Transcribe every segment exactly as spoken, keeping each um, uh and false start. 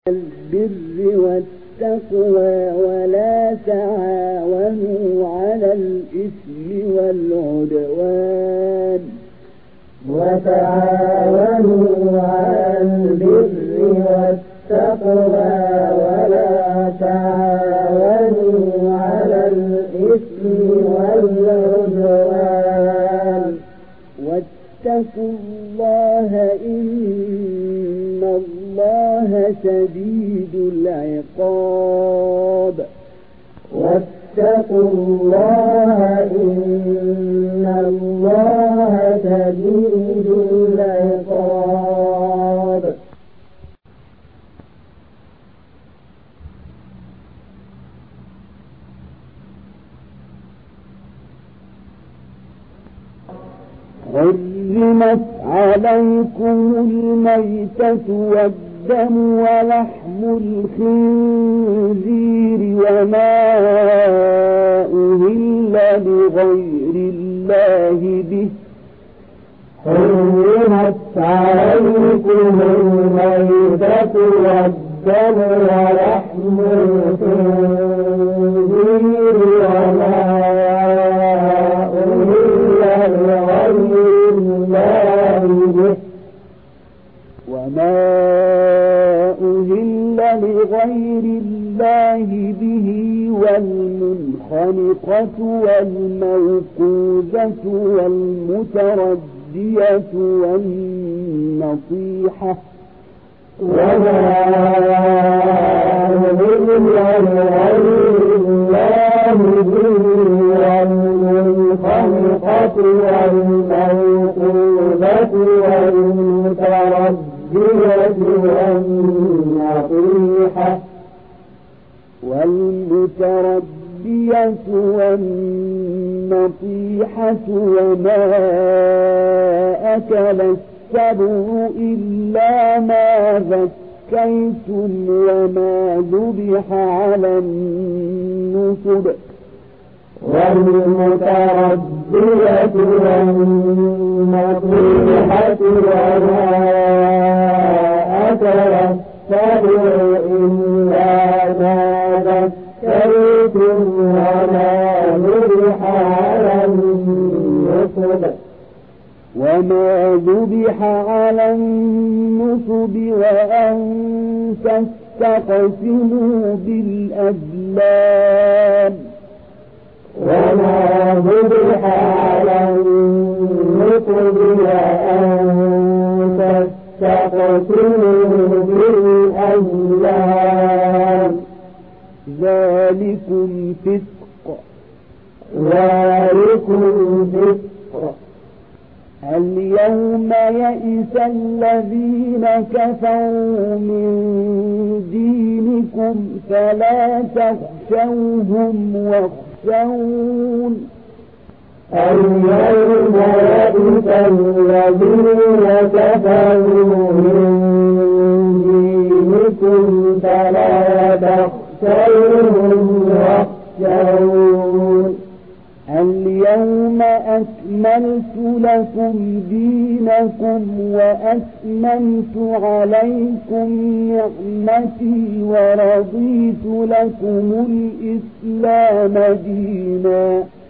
البر والتقوى ولا تعاونوا على الإثم والعدوان وتعاونوا على البر والتقوى ولا تعاونوا على الإثم والعدوان واتقوا الله إن الله شديد العقاب واتقوا الله إن الله شديد العقاب حرمت عليكم الميتة والدم ولحم الخنزير وما أهل لغير الله به حرمت عليكم الميتة والدم ولحم الخنزير وما أهل لغير الله به وما أهل لغير الله به والمنخنقة والموقوذة والمتردية والنطيحة وما أهل لغير الله به والمنخنقة والموقوذة والمتردية والنطيحة والمتردية والنطيحة وما أكل السبع إلا ما ذكيتم وما ذبح على النصب والمتردية والنطيحة وما أكل السبع إلا ما ذكيتم وما ذبح على النصب وما ذبح على النصب وأن تستقسموا بالأزلام وما ذبح على النصب وأن تستقسموا بالأزلام ذلكم فسق ذلكم فسق اليوم يئس الذين كفروا من دينكم فلا تخشوهم واخشون اليوم يئس الذين كفروا من دينكم فلا تخشوهم واخشون اليوم أكملت لكم دينكم وأتممت عليكم نعمتي ورضيت لكم الإسلام دينا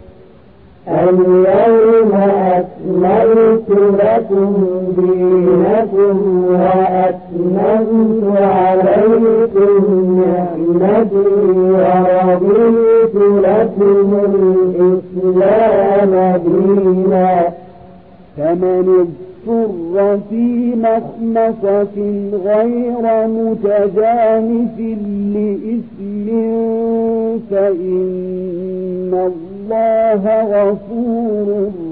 اليوم أكملت لكم دينكم وأتممت عليكم نعمتي ورضيت لكم الإسلام دينا فمن اضطر في مخمصة غير متجانف لإثم فإن الله غفور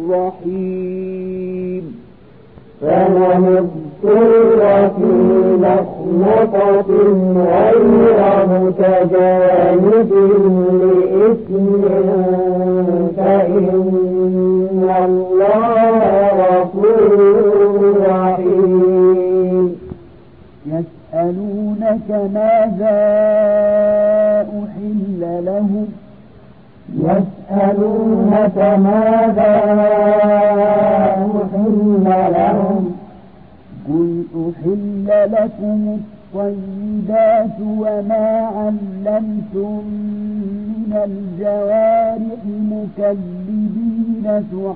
رحيم فمن اضطر في مخمصة غير متجانف لإثم فإن الله غفور رحيم يسألونك ماذا أحل لهم يسألونك ماذا أحل لهم قل أحل لكم الطيبات وما علمتم من الجوارح مكلبين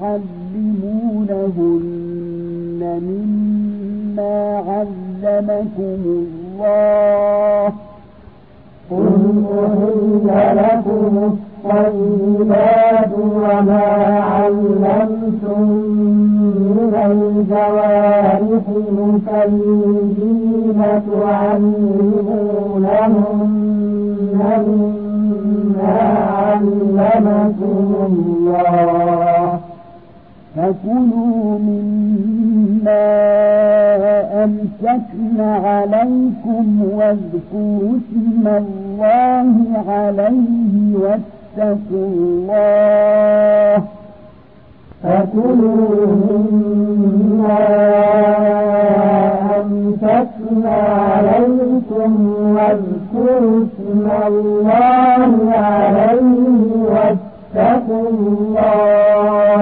تعلمونهن مما علمكم الله قل أحل لكم الطيبات وما علمتم من الجوارح مكلبين تعلمونهن مما علمكم الله فكلوا مما أمسكن عليكم واذكروا اسم الله عليه واتقوا الله فكلوا مما أمسكن عليكم واذكروا اسم الله عليه واتقوا الله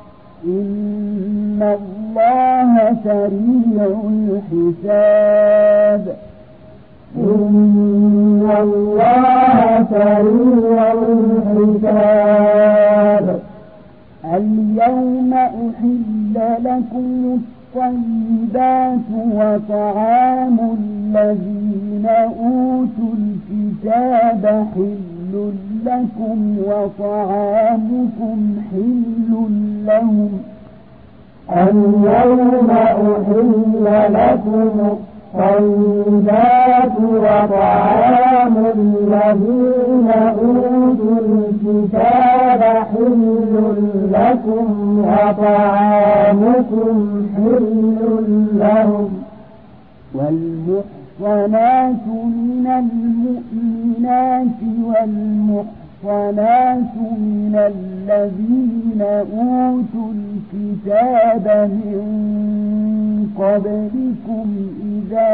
إن الله سريع الحساب إن الله سريع الحساب اليوم أحل لكم الطيبات وطعام الذين أوتوا الكتاب حل لكم وطعامكم حل لهم اليوم أحل لكم الطيبات وطعام الذين أوتوا الكتاب حل لكم وطعامكم حل لهم والمحصنات من المؤمنات والمحصنات من الذين أوتوا الكتاب من قبلكم إذا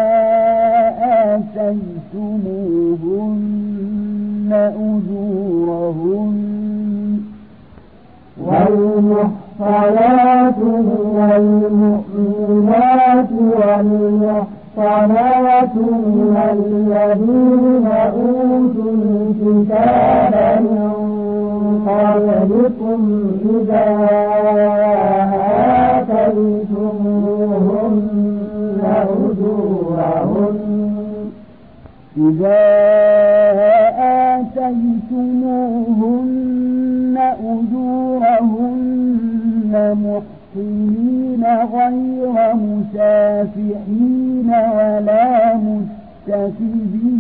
آتيتموهن أجورهن والمحصنات من المؤمنات والمحصنات من الذين أوتوا الكتاب من قبلكم إذا آتيتموهن أجورهن إذا آتيتموهن أجورهن محصنين غير مسافحين ولا متخذي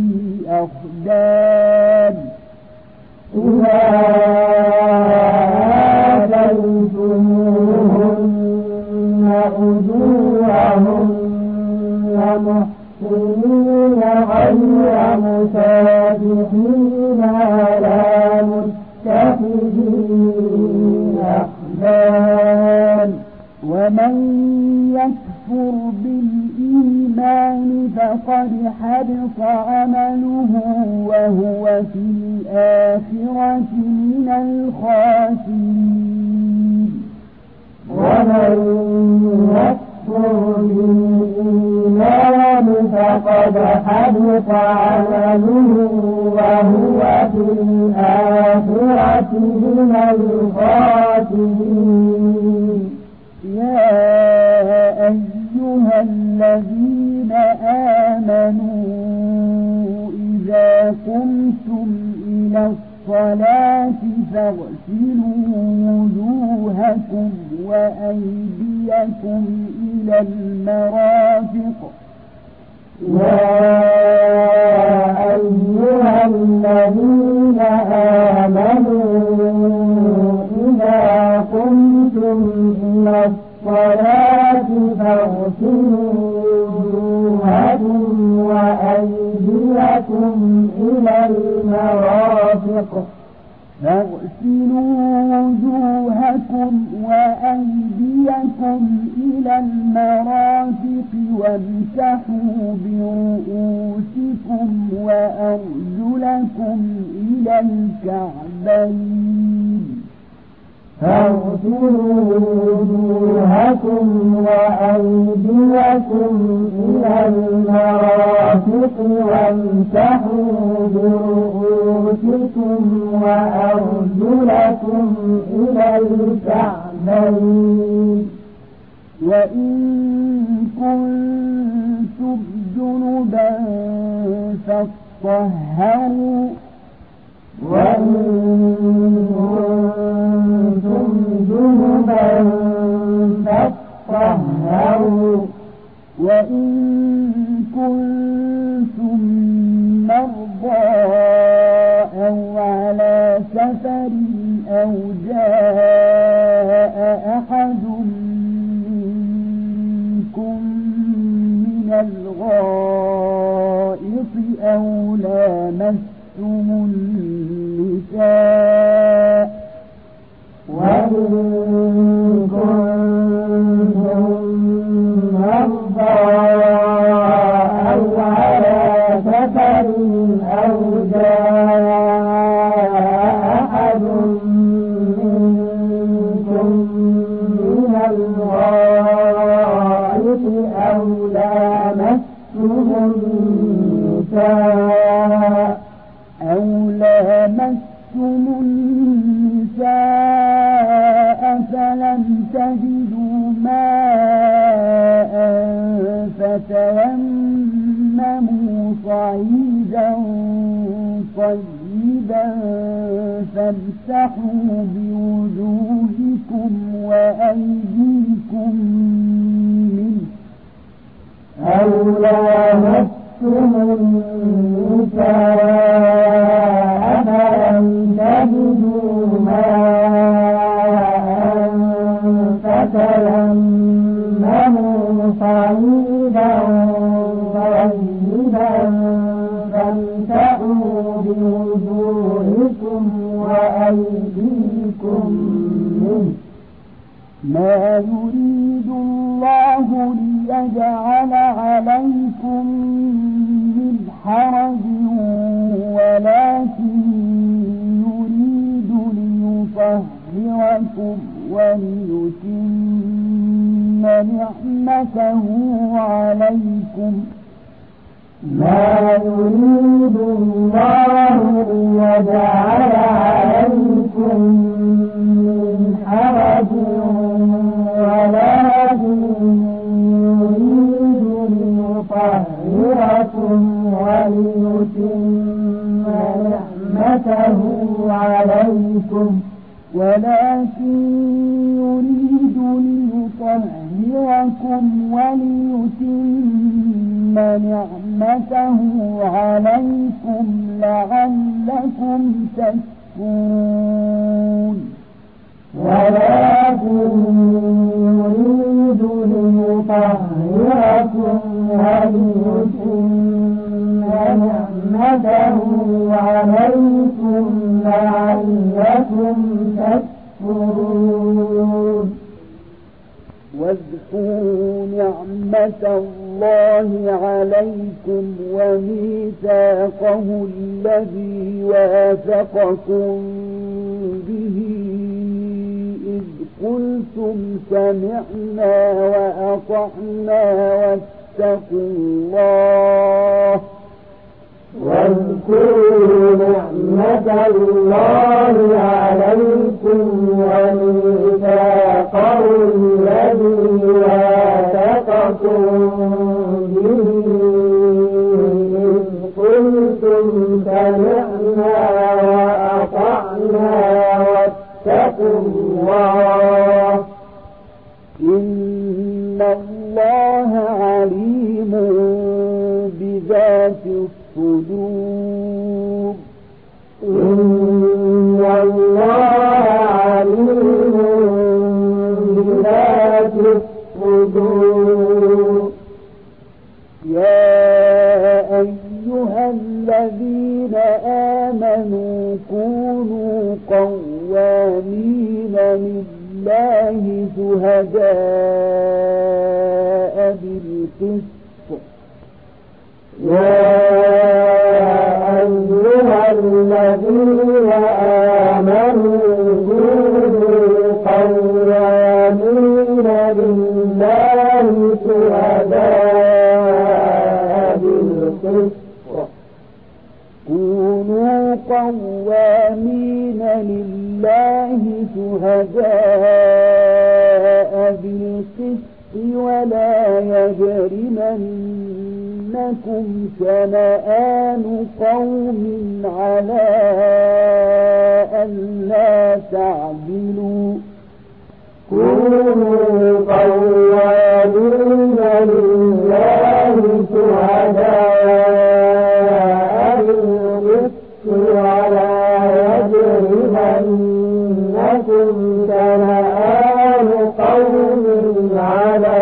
أخدان إذا آتيتموهن أجورهن محصنين غير مسافحين ولا متخذي أخدان ومن يكفر بالإيمان فقد حبط عمله وهو في الآخرة من الخاسرين ومن يكفر بالإيمان فقد حبط عمله وهو في الآخرة من الخاسرين يا أيها الذين آمنوا إذا قمتم إلى الصلاة فاغسلوا وجوهكم وأيديكم إلى المرافق يا أيها الذين آمنوا إذا قمتم إلى الصلاة فاغسلوا وجوهكم وأيديكم إلى المرافق فاغسلوا وجوهكم وأيديكم إلى المرافق وامسحوا برؤوسكم وأرجلكم إلى الكعبين فاغسلوا وجوهكم وأيديكم إلى المرافق وامسحوا برؤوسكم وأرجلكم إلى الكعبين وإن كنتم جنبا فاطهروا وإن كنتم جنبا فاطهروا وإن كنتم مرضى أو على سفر أو جاء أحد منكم من الغائط أو لامستم النساء وإن كنتم مرضى أو على سفر أو جاء أحد منكم من الغائط أو لامستم النساء أو لامستم النساء فلم تجدوا ماء فتيمموا صعيدا طيبا فامسحوا بوجوهكم وأيديكم منه أو لامستم النساء فلم تجدوا ماء فتيمموا صعيدا طيبا فامسحوا بوجوهكم وأيديكم منه ما يريد الله ليجعل عليكم من حرج ولكن يريد ليطهركم وليتم نعمته عليكم ما يريد الله ليجعل عليكم من حرج ولكن يريد ليطهركم وليتم نعمته عليكم ولكن يريد ليطهركم وليتم نعمته عليكم لعلكم تشكرون ولكن يريد ليطهركم وليتم نعمته عليكم لعلكم تشكرون واذكروا نعمة الله عليكم وميثاقه الذي واثقكم به إذ قلتم سمعنا وأطعنا واتقوا الله واذكروا نعمة الله عليكم وميثاقه الذي واثقكم به إذ قلتم سمعنا وأطعنا واتقوا الله إن الله عليم بذات الصدور إن الله عليم بذات الصدور يا أيها الذين آمنوا كونوا قوامين لله شهداء بالقسط يا أيها الذين آمنوا كونوا قوامين لله شهداء بالقسط ولا يجرمنكم شنآن قوم على ألا تعدلوا كونوا قوامين لله شهداء بالقسط ولا يجرمنكم شنآن قوم على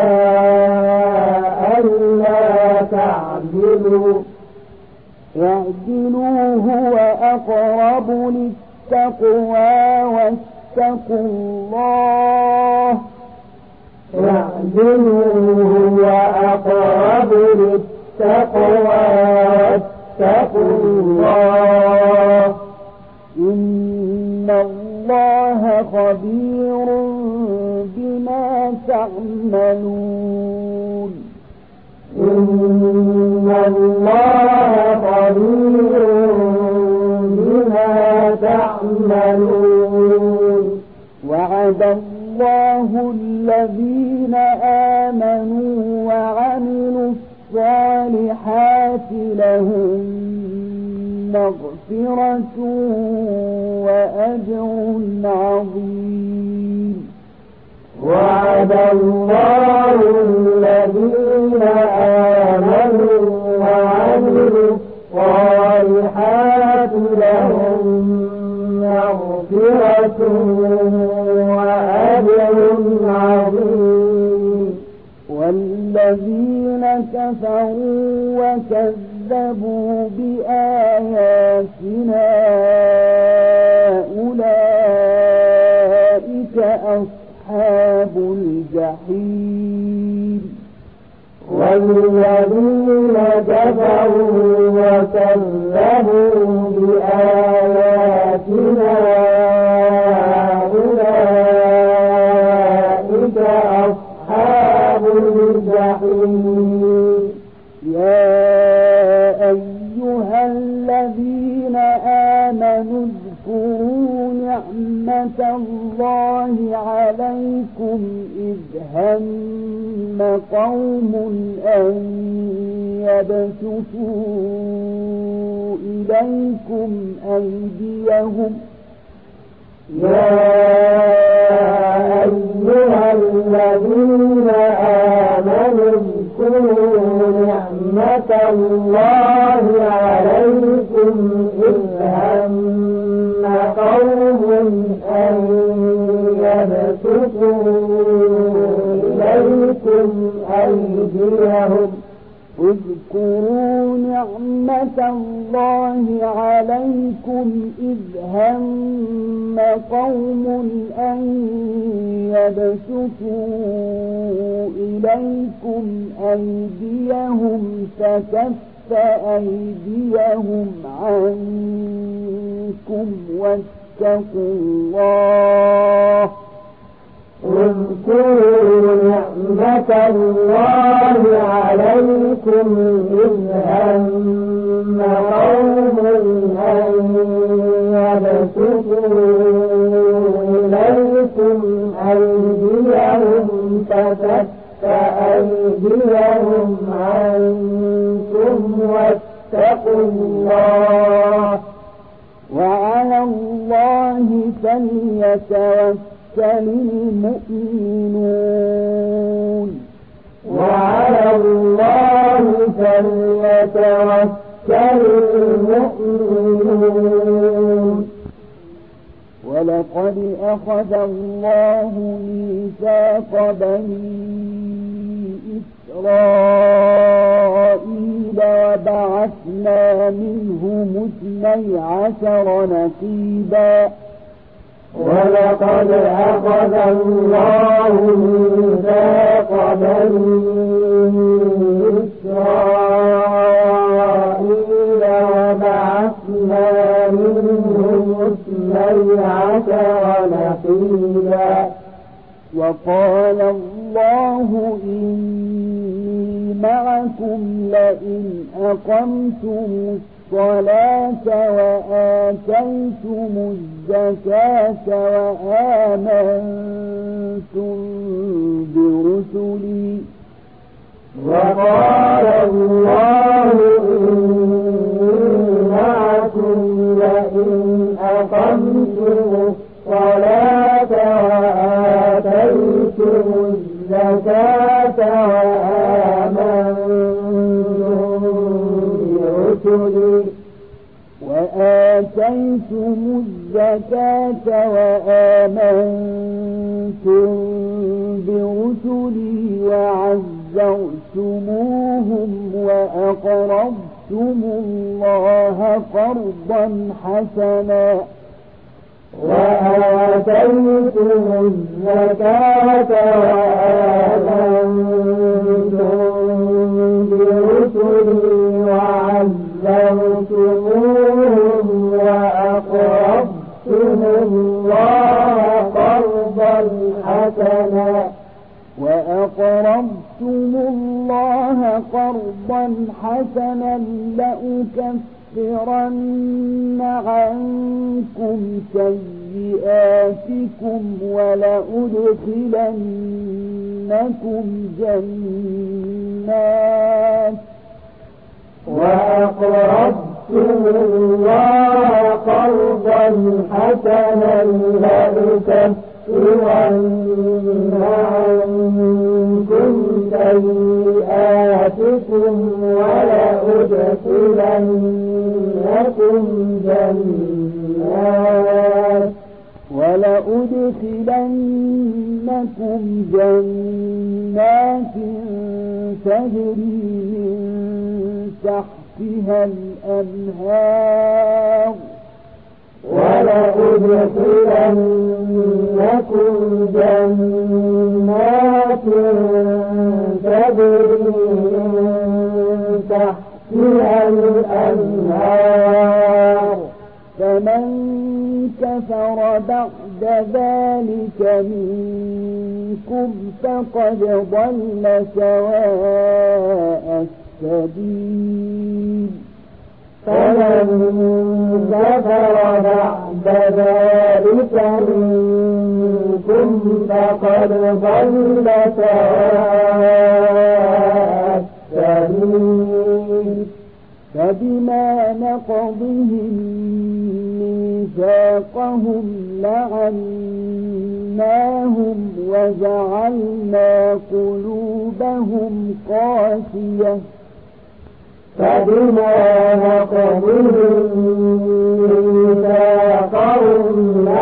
ألا تعدلوا اعدلوا هو أقرب للتقوى واتقوا الله اعدلوا هو أقرب للتقوى واتقوا الله إن الله خبير بما تعملون إن الله خبير بما تعملون وعد الله الذين آمنوا وعملوا الصالحات لهم مغفرة وأجر عظيم وعد الله الذين آمنوا وعملوا الصالحات لهم مغفرة وأجر عظيم والذين كفروا وكذبوا بآياتنا أولئك أصحاب الجحيم والذين كفروا وكذبوا بآياتنا أولئك أصحاب الجحيم يا أيها الذين آمنوا اذكروا نعمة الله عليكم إذ هم قوم أن يبسطوا إليكم أيديهم يا أيها الذين آمنوا اذكروا نعمة الله عليكم إذ هم قوم أن يبسطوا إليكم أيديهم اذكروا نعمة الله عليكم إذ هم قوم أن يبسطوا إليكم أيديهم فكف أيديهم عنكم واتقوا الله اذكروا نعمة الله عليكم إذ هم قوم أن يبسطوا إليكم أيديهم فكف أيديهم عنكم واتقوا الله وعلى الله فليتوكل المؤمنون وعلى الله فليتوكل المؤمنون ولقد أخذ الله ميثاق بني إسرائيل وبعثنا منهم اثني عشر نقيبا ولقد أخذ الله ميثاق بني إسرائيل وبعثنا منهم اثني عشر نقيبا وقال الله إني معكم لئن أقمتم الصلاة وآتيتم الزكاة وآمنتم برسلي وقال الله إني معكم لئن أقمتم الصلاة وآتيتم الزكاة وآمنتم برسلي وآتيتم الزكاة وآمنتم برسلي وعزرتموهم وأقرضتم الله قرضا حسنا وآتيتم الزكاة وآمنتم برسلي وعزرتموهم وأقرضتم الله قرضا حسنا وأقرضتم الله قرضا حسنا لأكفرن عنكم سيئاتكم ولأدخلنكم جنات وأقرضتم الله قرضا حسنا لأكفرن عنكم سيئاتكم ولأدخلنكم جنات ولأدخلنكم جنات تجري من تحتها الأنهار ولأدخلنكم جنات تجري من تحتها الأنهار فمن كفر بعد ذلك منكم فقد ضل سواء السبيل فمن كفر بعد ذلك منكم فقد ضل سواء السبيل فبما نقضهم ميثاقهم لعناهم وجعلنا قلوبهم قاسية فبما نقضهم ميثاقهم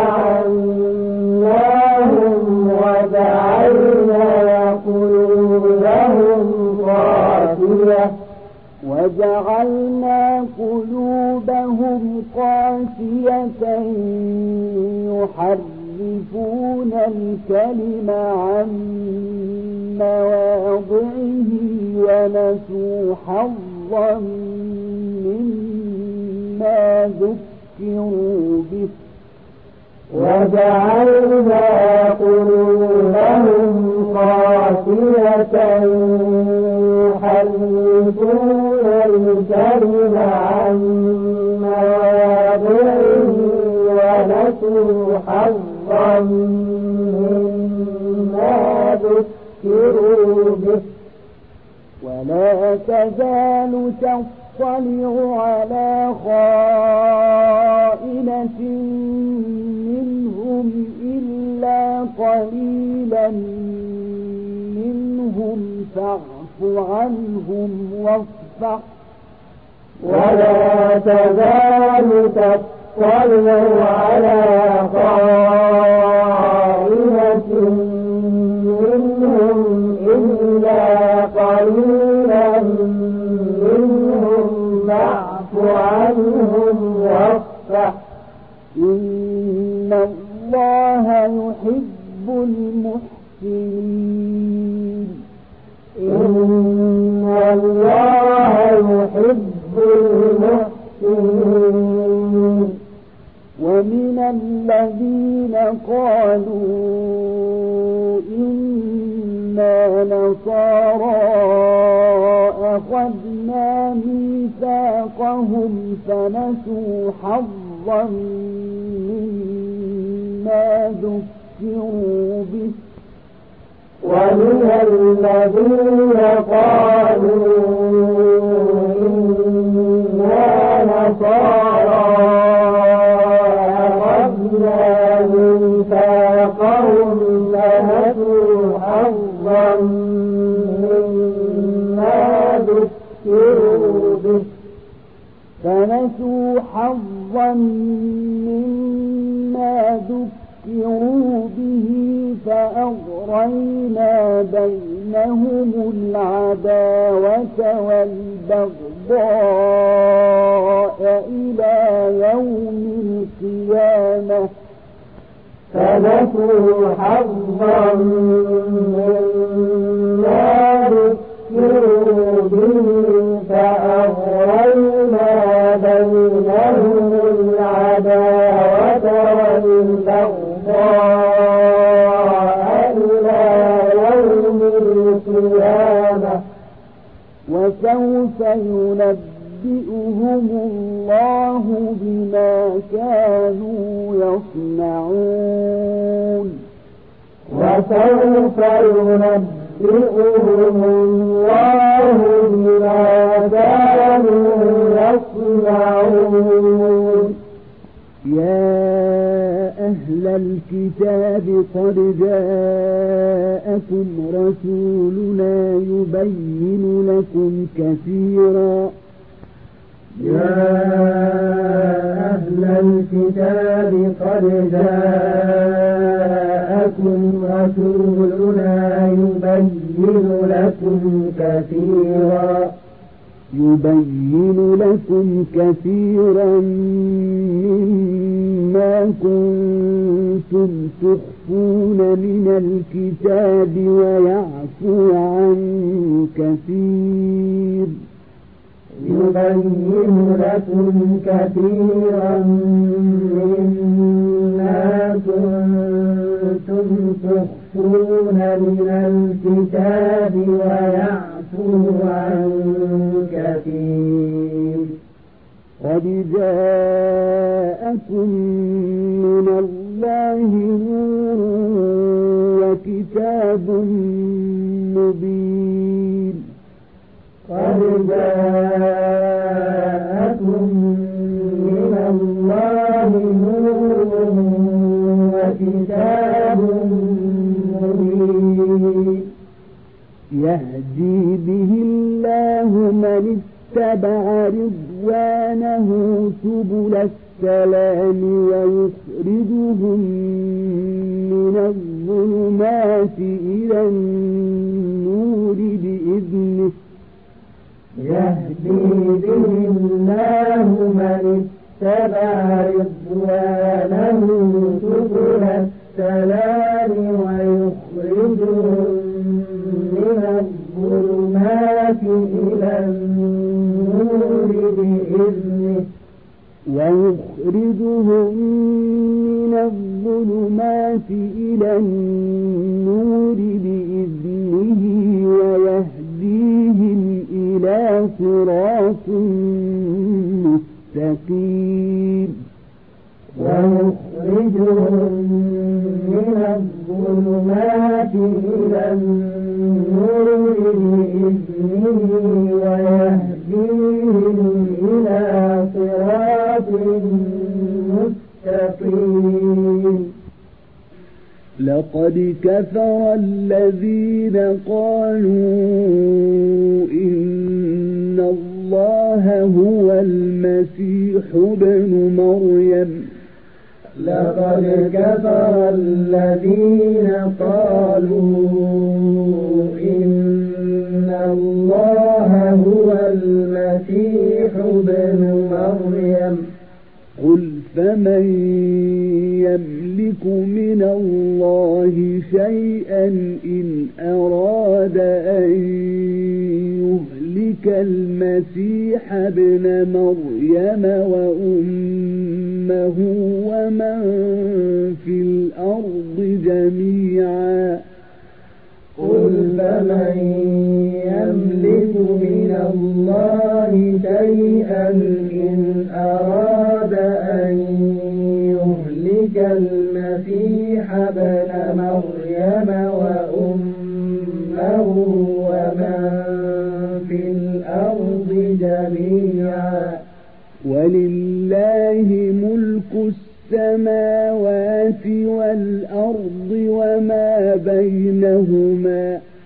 لعناهم وجعلنا قلوبهم قاسية وجعلنا قلوبهم قاسية يحرفون الكلم عن مواضعه ونسوا حظا مما ذكروا به وجعلنا قلوبهم قاسية يحرفون الكلم عن مواضعه ونسوا حظا مما ذكروا به ولا تزال تطلع على خائنة منهم إلا قليلا منهم فاعف عنهم واصفح ولا تزال تطلع على خائنة منهم إلا قليلا منهم فاعف عنهم واصفح إن الله يحب المحسنين إن الله يحب المحسنين ومن الذين قالوا إن كنا نصارى أخذنا ميثاقهم فنسوا حظا مما ذكروا به ومن الذين قالوا إنا نصارى أخذنا ميثاقهم فنسوا حظا مما ذكروا به فنسوا حظا مما ذكروا به فأغرينا بينهم العداوة والبغضاء إلى يوم القيامة فنسوا حظا مما ذكروا به فأغرينا بينهم العداوة والبغضاء إلى يوم القيامة وسوف ينبئهم الله بما كانوا يصنعون وسوف ينبئهم الله بما كانوا يصنعون يا أهل الكتاب قد جاءكم رسولنا يبين لكم كثيرا يا أهل الكتاب قد جاءكم رسولنا يبين لكم كثيرا يبين لكم كثيرا مما كنتم تخفون من الكتاب ويعفو عن كثير يبين لكم كثيرا مما كنتم تخفون من الكتاب ويعفو عن كثير قد جاءكم من الله نور وكتاب مبين قد جاءكم من الله نور وكتاب مبين يهدي به الله من اتبع رضوانه سبل السلام ويخرجهم من الظلمات إلى النور بإذنه يهدي به الله من اتبع رضوانه سبل السلام ويخرجهم من الظلمات إلى النور بإذنه ويخرجهم من الظلمات إلى النور بإذنه ويهديهم إلى صراط مستقيم ويخرجهم من الظلمات إلى النور بإذنه ويهديهم إلى صراط مستقيم لقد كفر الذين قالوا إن الله هو المسيح ابن مريم لقد كفر الذين قالوا إن الله هو المسيح ابن مريم قل فمن يملك من الله شيئا إن أراد أن يهلك المسيح ابن مريم وأمه ومن في الأرض جميعا قل فمن يملك من الله شيئا إن أراد أن يهلك المسيح ابن مريم وأمه ومن في الأرض جميعا ولله ملك السماوات والأرض وما بينهما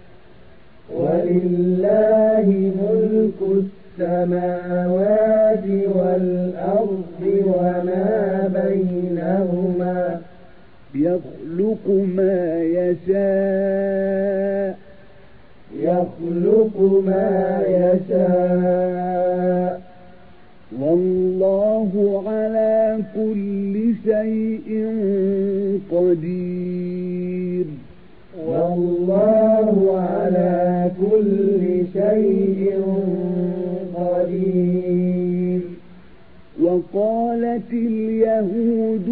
ولله ملك السماوات والأرض وما بينهما يخلق ما يشاء يخلق ما يشاء والله على كل شيء قدير والله على كل شيء قدير وقالت اليهود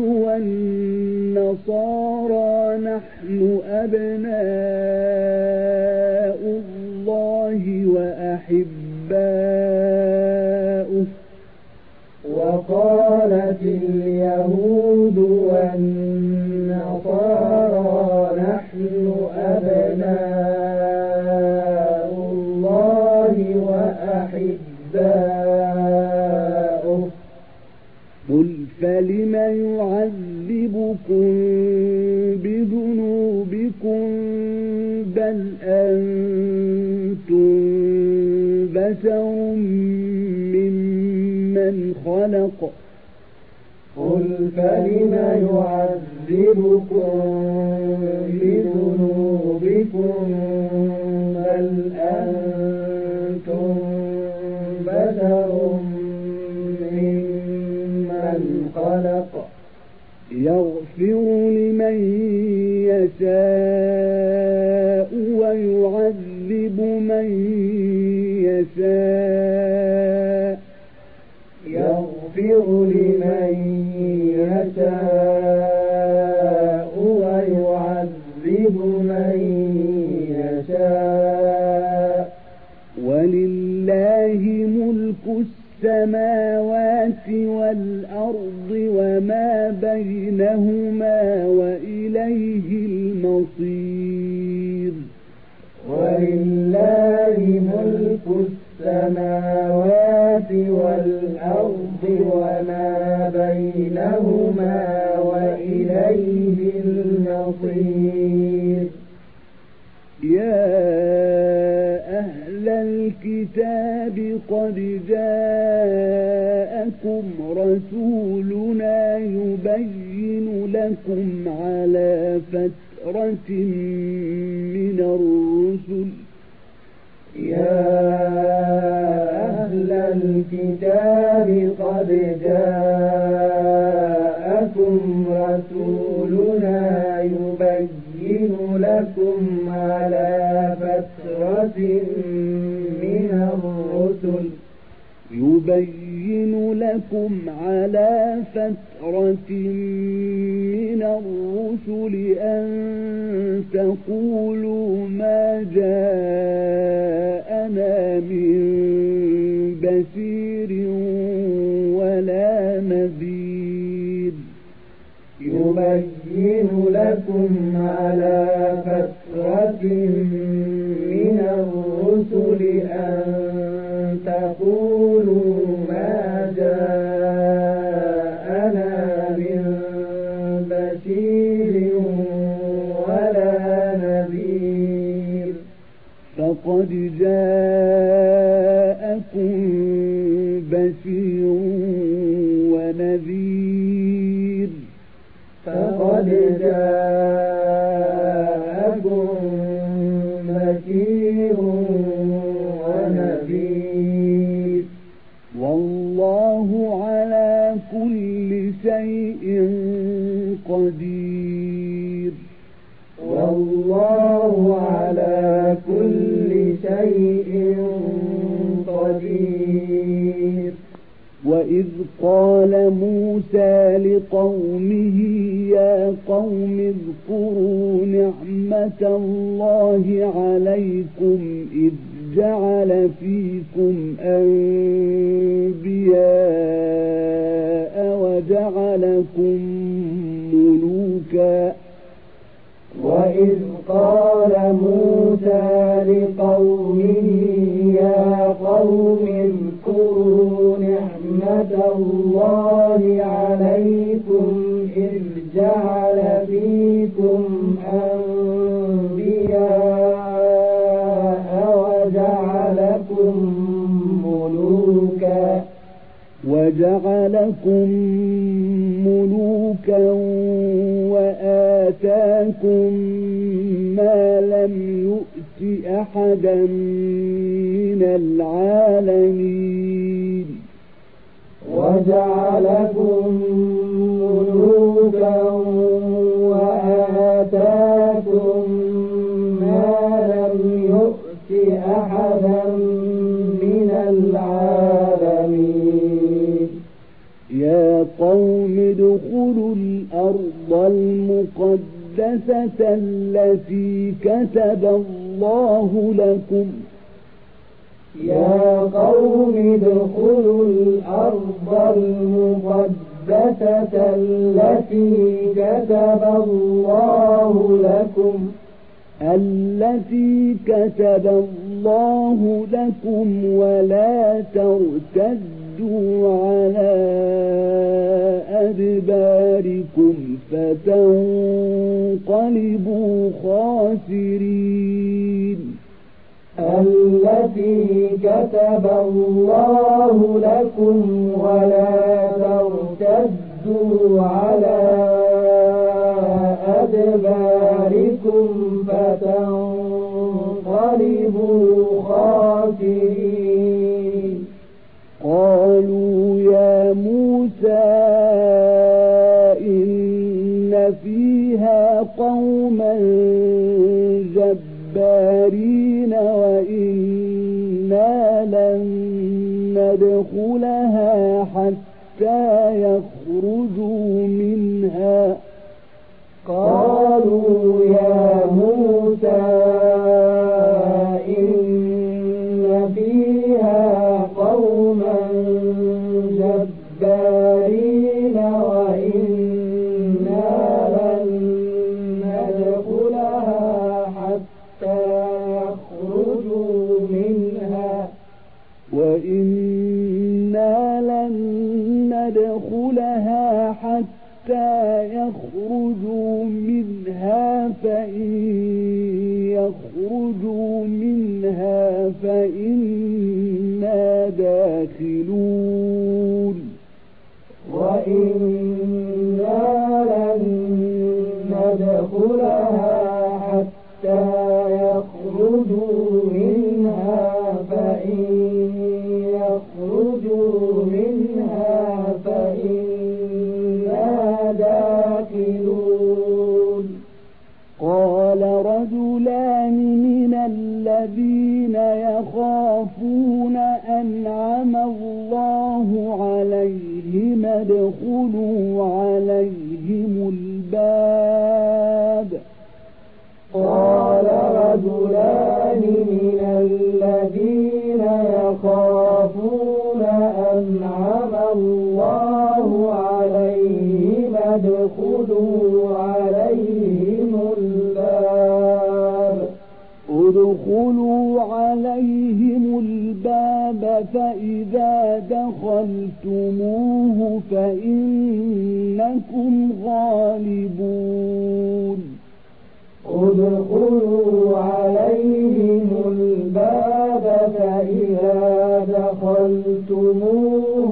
والنصارى نحن أبناء الله وأحباؤه وقالت اليهود والنصارى نحن أبناء الله وأحباؤه قل فلم يعذبكم بذنوبكم بل أنتم بشر ممن خلق قل فلم يعذبكم بذنوبكم بل أنتم بشر ممن خلق يغفر لمن يشاء ويعذب من يشاء يغفر لمن يشاء ويعذب من يشاء ولله ملك السماوات والأرض وما بينهما وإليه المصير ولله ملك السماوات والأرض وما بينهما وإليه المصير يا أهل الكتاب قد جاءكم رسولنا يبين لكم على فترة من الرسل يا أهل الكتاب قد جاءكم رسولنا يبين لكم على فترة من الرسل يبين لكم على فترة من الرسل أن تقولوا ما جاءنا من بشير ولا نذير يبين لكم على فترة من الرسل أن تقولوا ما جاءنا من بشير ولا نذير فقد جاءكم بشير ونذير فقد جاءكم بشير ونذير والله على كل شيء قدير والله على كل شيء قدير وإذ قال موسى لقومه يا قوم اذكروا نعمة الله عليكم إذ جعل فيكم أنبياء وجعلكم ملوكا وإذ قال موسى لقومه يا قوم اذكروا نعمة الله عليكم إذ جعل فيكم أنبياء وجعلكم ملوكا وجعلكم ملوكا وآتاكم ما لم يؤت أحدا من العالمين وجعلكم ملوكا وآتاكم ما لم يؤت أحدا من العالمين يا قوم ادخلوا الأرض المقدسة التي كتب الله لكم يا قوم ادخلوا الأرض المقدسة التي كتب الله لكم التي كتب الله لكم ولا ترتدوا على أدباركم فتنقلبوا خاسرين التي كتب الله لكم ولا ترتدوا على أدباركم فتنقلبوا خاسرين قالوا يا موسى إن فيها قوما جبارين وإنا لن ندخلها حتى يخرجوا منها قالوا يا موسى إن فيها قوما جبارين وإنا لن ندخلها حتى يخرجوا منها وإنا لن ندخلها حتى يخرجوا منها فإن يخرجوا منها فإنا داخلون وإنا لن ندخلها حتى يخرجوا منها فإن يخرجوا منها فإنا داخلون قال رجلان من الذين يخافون أنعم الله عليهم ادخلوا عليهم الباب قال رجلان من الذين يخافون أنعم الله عليهم ادخلوا عليهم الباب ادخلوا عليهم الباب فإذا دخلتموه فإنكم غالبون ادخلوا عليهم الباب فإذا دخلتموه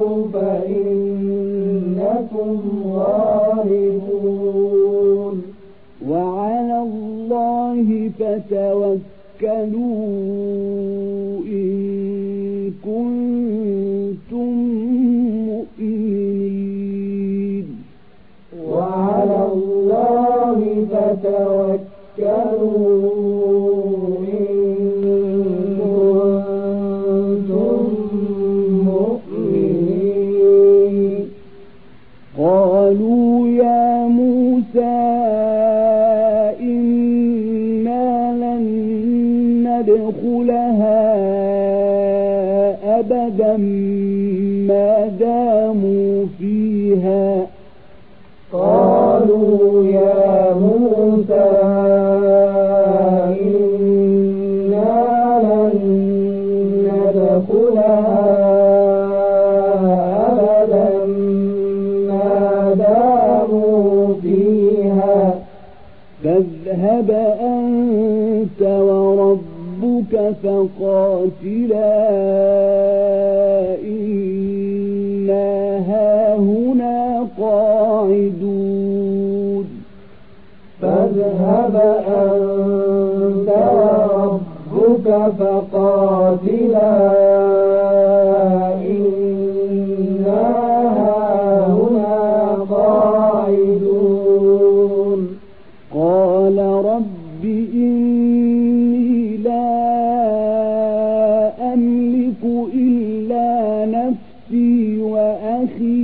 فإنكم غالبون وعلى الله فتوكلوا إن كنتم مؤمنين وعلى الله فتوكلوا إن كنتم مؤمنين قالوا يا موسى إنا لن ندخلها أبدا ما داموا فيها فاذهب أنت وربك فقاتلا إنا هاهنا قاعدون فاذهب أنت وربك فقاتلا إنا هاهنا قاعدون قال رب إني لا أملك إلا نفسي وأخي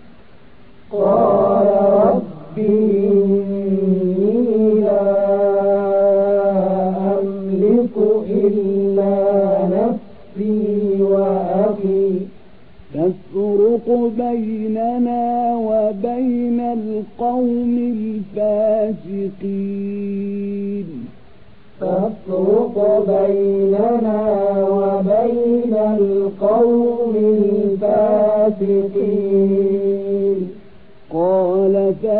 قال رب إني لا أملك إلا نفسي وأخي تفرق بيننا وبين القوم الفاسقين تفرق بيننا وبين القوم الفاسقين قال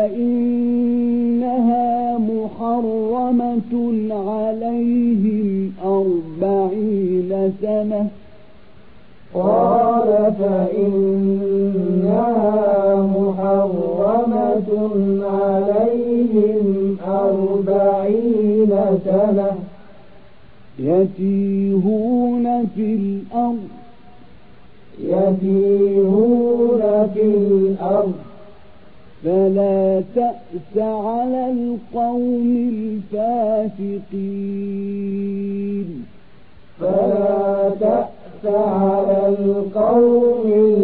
فإنها محرمة عليهم أربعين سنة قال فإنها محرمة عليهم أربعين سنة يتيهون في الأرض يتيهون في الأرض فلا تأس على القوم الفاسقين فلا تأس على القوم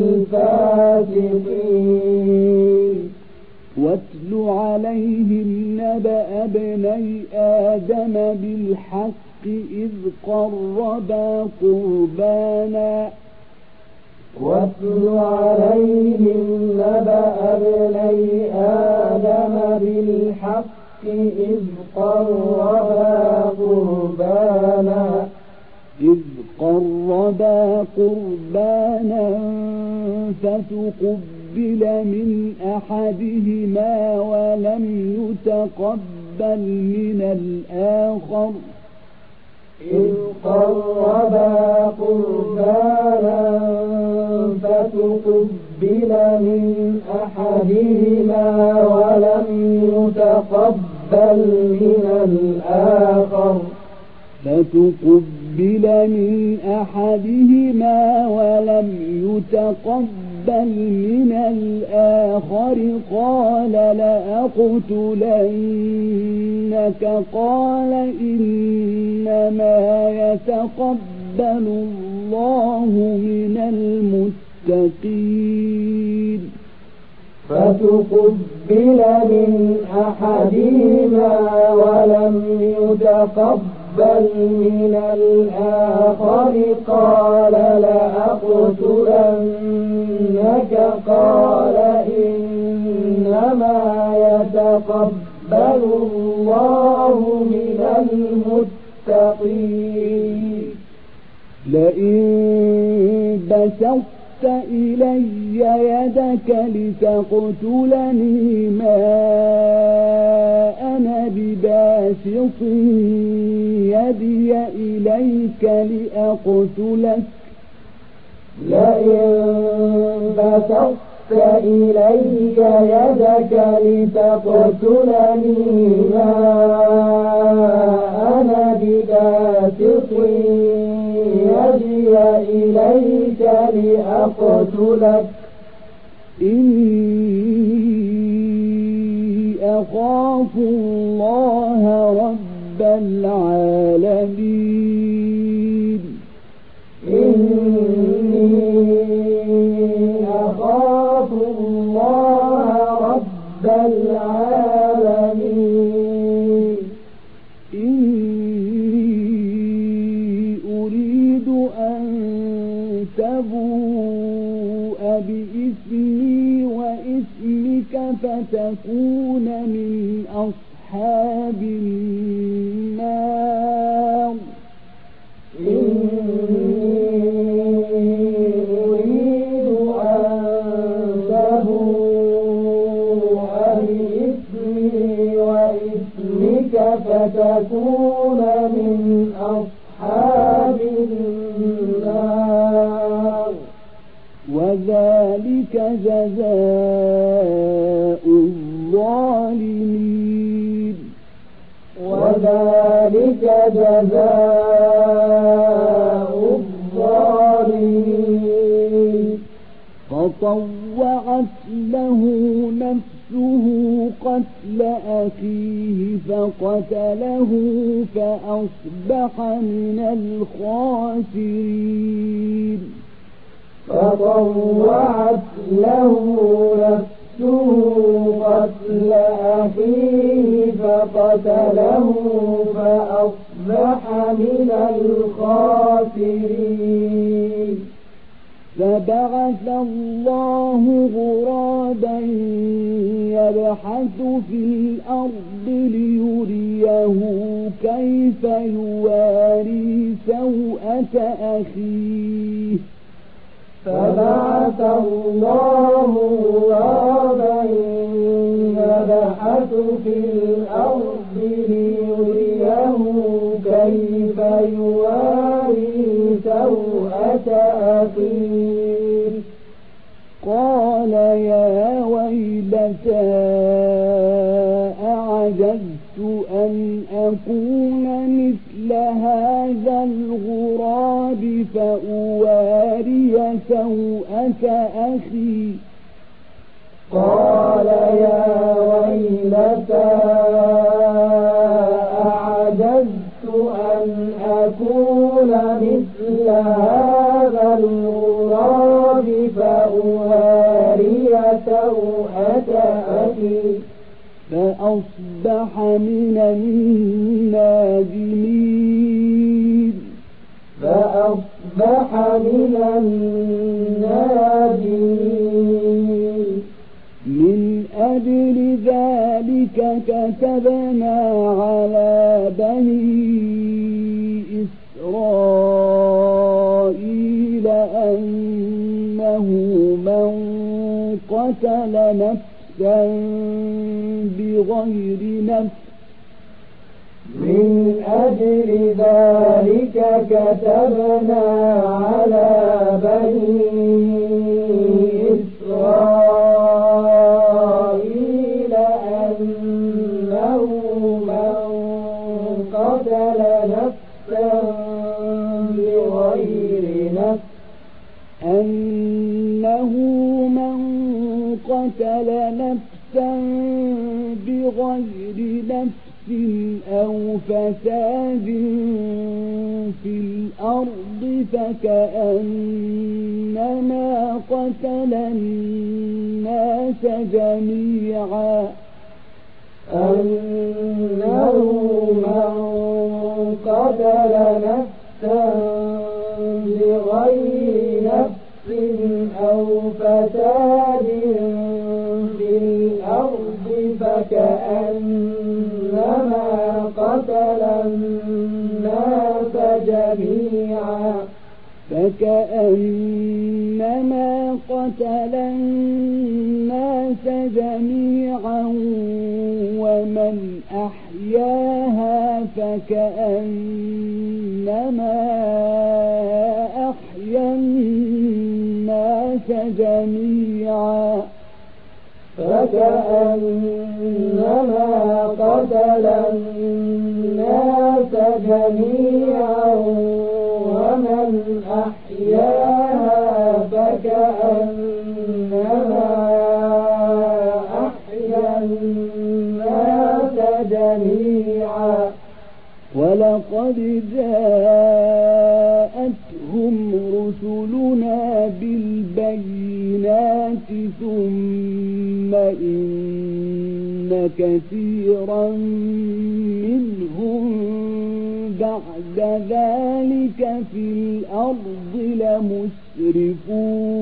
الفاسقين واتل عليهم نبأ ابني آدم بالحق إذ قربا قربانا واتل عليهم نبأ ابني آدم بالحق إذ قربا قربانا إذ قربا قربانا فتقبل من أحدهما ولم يتقبل من الآخر إذ قربا قربانا فتقبل من أحدهما ولم يتقبل من الآخر فتقبل من أحدهما ولم يتقبل من الآخر قال لأقتلنك قال إنما يتقبل الله من المتقين فتقبل من أحدهما ولم يتقبل من الآخر قال لأقتلنك قال إنما يتقبل الله من المتقين لئن بسطت إلي يدك لتقتلني ما أنا بباسط يدي إليك لأقتلك لئن بسطت إلي يدك لتقتلني ما أنا بباسط يدي إليك لأقتلك إني أخاف الله رب العالمين إني أخاف الله رب العالمين إني أريد أن تبوء بإثمي وإثمك فتكون من أصحاب النار إني أريد أن تبوء بإثمي وإثمك فتكون من أصحاب النار وذلك جزاء الظالمين وذلك جزاء الظالمين فطوعت له نفسه قتل أخيه فقتله فأصبح من الخاسرين فطوعت له نفسه قتل أخيه فقتله فأصبح من الخاسرين فبعث الله غرابا يبحث في الأرض ليريه كيف يواري سوءة أخيه فبعث الله غرابا يبحث في الأرض ليريه كيف يواري سوءة أخيه قال يا ويلتى أعجزت أن أكون مثل هذا الغراب فأواري سوءة أخي قال يا ويلتى أعجزت أن أكون مثل هذا الغراب فأواري سوءة أخي فأصبح من النادمين فأصبح من النادمين من أجل ذلك كتبنا على بني إسرائيل أنه من قتل نفسا بغير نفس من أجل ذلك كتبنا على بني إسرائيل أنه من قتل نفسا بغير نفس أنه من قتل نفسا بغير نفس أو فساد في الأرض فكأنما قتل الناس جميعا أنه من قتل نفسا بغير نفس أو فساد في الأرض فكأنما قتل الناس جميعا فكأنما قتل الناس جميعا ومن أحياها فكأنما أحيا الناس جميعا فكأنما قتل الناس جميعا ومن أحياها فكأنما أحيا الناس جميعا ولقد جاءتهم رسلنا بالبينات ثم إن كثيرا منهم بعد ذلك في الأرض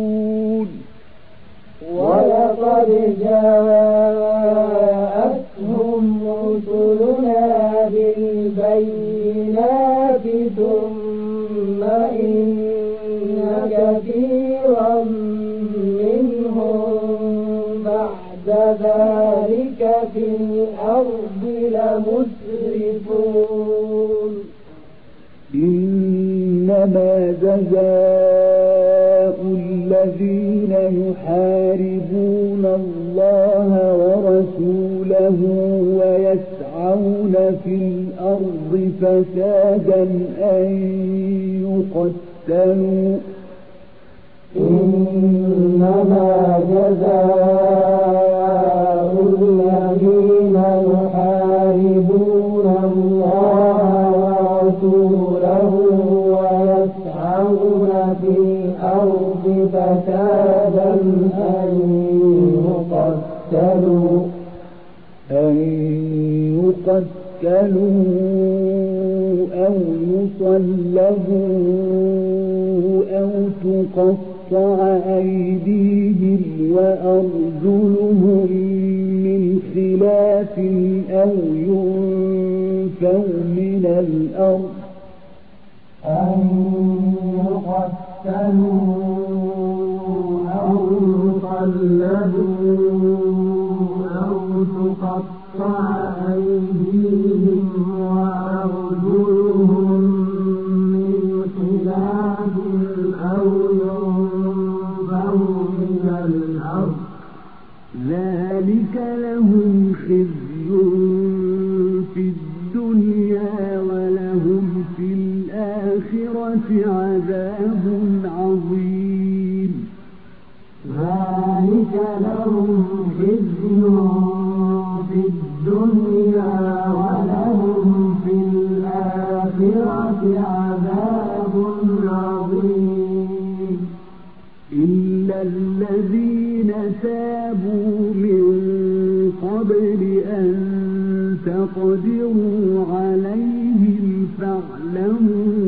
لمسرفون ولقد جاءتهم في الأرض لمسرفون إنما جزاء الذين يحاربون الله ورسوله ويسعون في الأرض فسادا أن يقتلوا إنما جزاء الذين يحاربون الله ورسوله ويسعون في الأرض فسادا أن يقتلوا أن يقتلوا أو يصلبوا أو تقطع أيديهم وأرجلهم من خلاف أو ينفوا من الأرض أن يقتلوا أو يصلبوا أو تقطع أيديهم وأرجلهم من خلاف أو ينفوا من الأرض ذلك لهم خزي في الدنيا ولهم في الآخرة عذاب عظيم ذلك لهم خزي في الدنيا ولهم في الآخرة عذاب عظيم إلا الذين تابوا من قبل أن تقدروا عليهم فاعلموا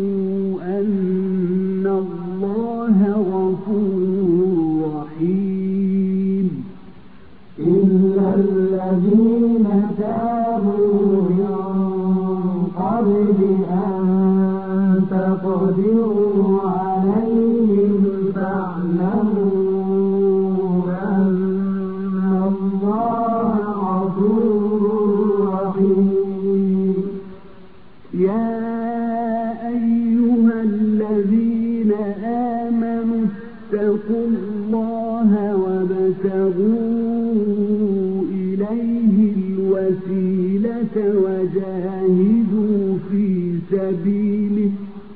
أن الله غفور رحيم إلا الذين تابوا من قبل أن تقدروا عليهم فاعلموا أن الله غفور رحيم يا أيها الذين آمنوا اتقوا الله وابتغوا إليه الوسيلة وجاهدوا في سبيله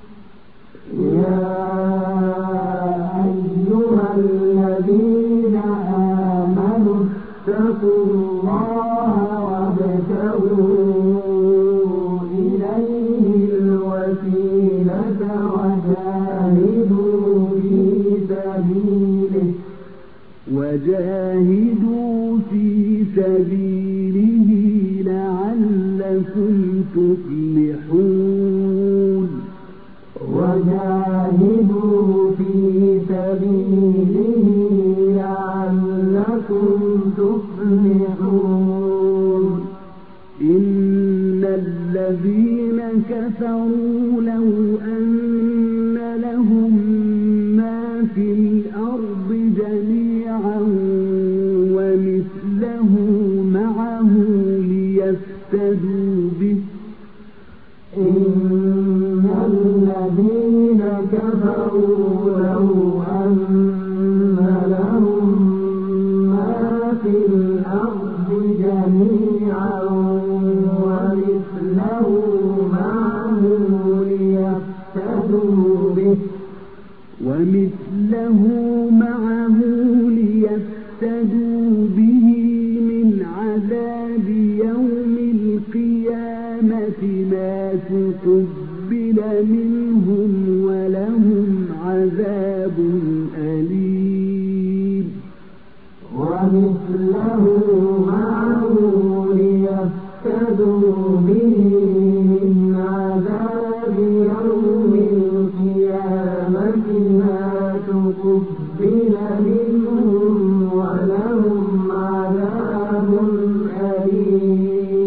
يا أيها الذين آمنوا اتقوا الله وابتغوا إليه الوسيلة وجاهدوا في سبيله وجاهدوا في سبيله لعلكم تفلحون وجاهدوا في سبيله لعلكم تفلحون إن الذين كفروا لو أن لهم ما في الأرض جميعا ومثله معه ليفتدوا به إن الذين كفروا لو أن لهم ما في الأرض جميعا ومثله معه ليفتدوا به ومثله معه ليفتدوا به من عذاب يوم القيامة ما تقبل منهم ولهم عذاب أليم ومثله معه ليفتدوا به من عذاب يوم القيامة ما تقبل منهم ولهم عذاب أليم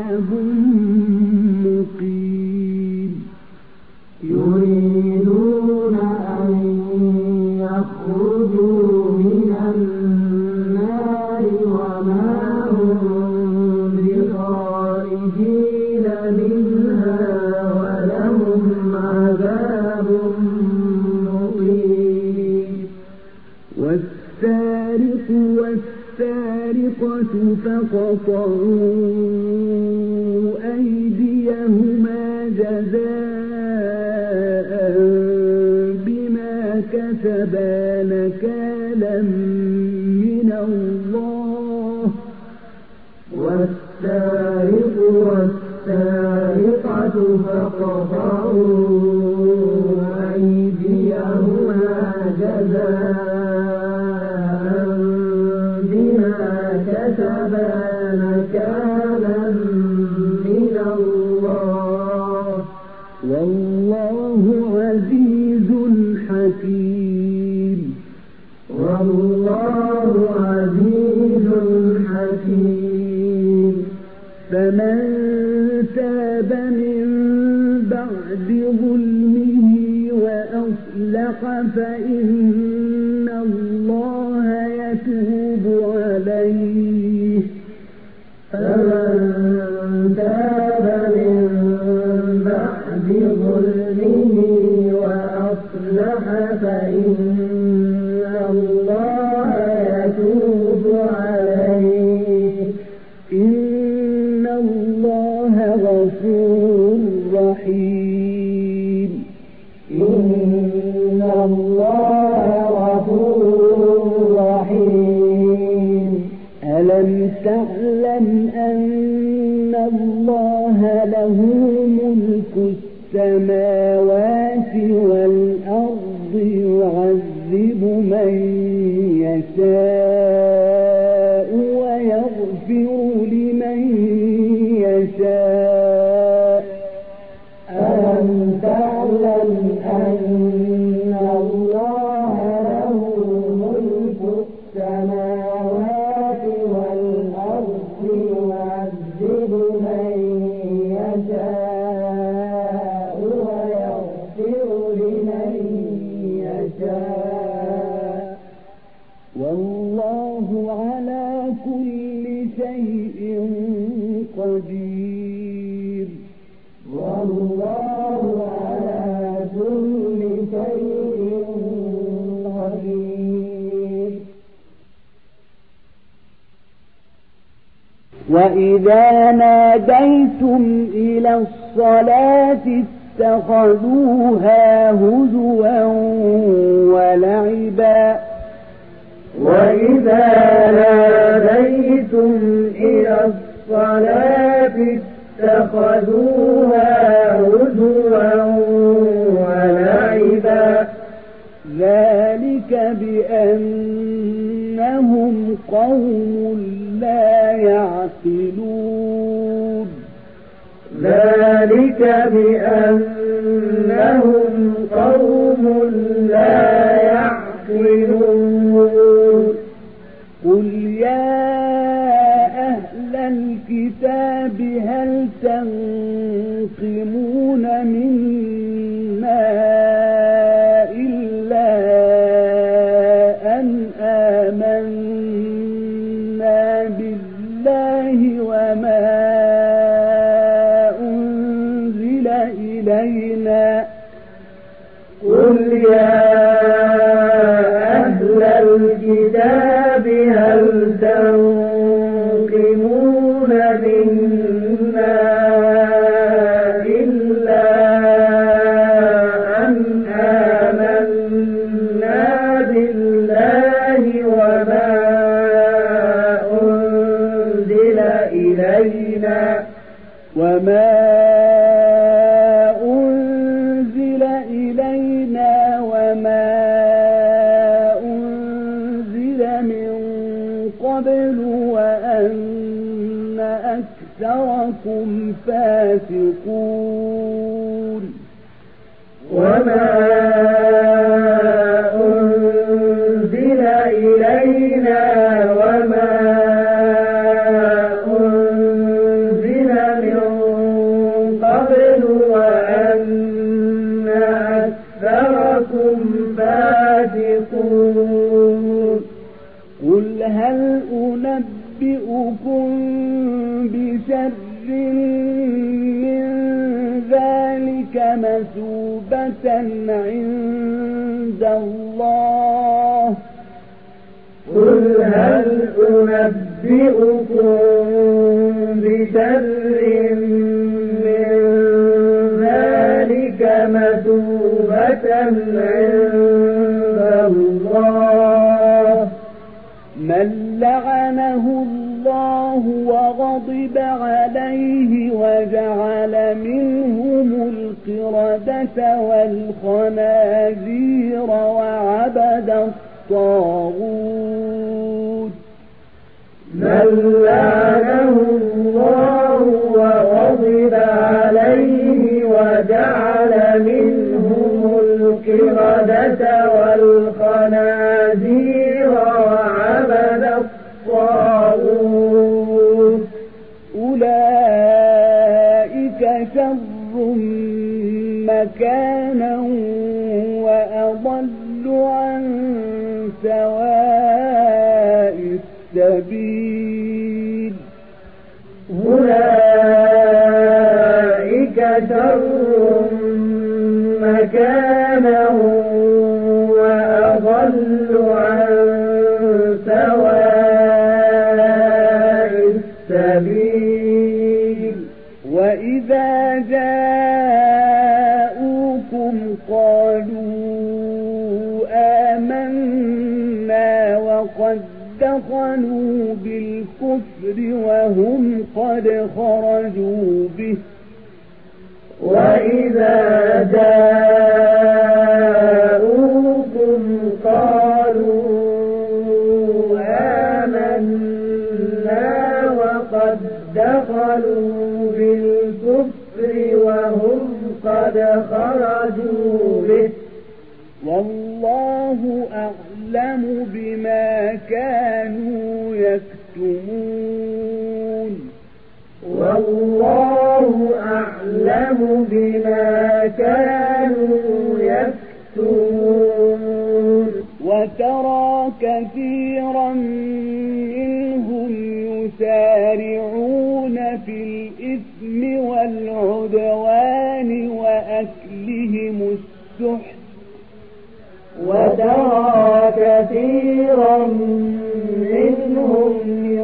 عذاب مقيم يريدون أن يخرجوا من النار وما هم بخارجين منها ولهم عذاب مقيم والسارق والسارقة فاقطعوا أيديهما جزاء بما كسبا نكالا من الله والسارق والسارقة فاقطعوا أيديهما جزاء بما كسبا نكالا من الله والله عزيز حكيم والله عزيز حكيم فمن تاب من بعد ظلمه وأصلح فإن الله يتوب عليه فمن تاب من بعد ظلمه وأصلح فإن الله يتوب عليه إن الله غفور رحيم إن الله غفور رحيم ألم تعلم أن الله له ملك السماوات والأرض يعذب من يشاء ويغفر لمن يشاء ألم تعلم أن الله له ملك السماوات والأرض يعذب من يشاء ويغفر لمن يشاء والله على كل شيء قدير والله على كل شيء قدير وإذا ناديتم إلى الصلاة اتخذوها هزوا ولعبا وإذا ناديتم إلى الصلاة اتخذوها هزوا ولعبا ذلك بأنهم قوم لا يعقلون ذلك بأنهم قوم لا يعقلون قل يا أهل الكتاب هل تنقمون منا إلا أن آمنا بالله وما أنزل إلينا قل يا أهل الكتاب هل تنقمون منا إلا أن آمنا بالله وما أنزل إلينا وما أنزل إلينا وما أنزل من قبل وأن أكثركم فاسقون وما أنزل إلينا وما أنزل شر من ذلك مثوبة عند الله. قل هل أنبئكم بشر من ذلك مثوبة عند الله من لعنه الله وغضب عليه وجعل منهم القردة والخنازير وعبد الطاغوت. من لعنه الله وغضب عليه وجعل منهم القردة والخنازير وعبد الطاغوت أولئك شر مكانا وأضل عن سواء السبيل. أولئك شر مكانا وأضل عن سواء السبيل. وإذا جاءوكم قالوا آمنا وقد دخلوا بالكفر وهم قد خرجوا به. وإذا جاءوكم قالوا آمنا وقد دخلوا بالكفر وهم قد خرجوا به. والله أعلم بما كانوا يكتمون. والله أعلم بما كانوا يكتمون. وترى كثيرا منهم يسارعون في الإثم والعدوان وأكلهم السحت. وترى كثيرا منهم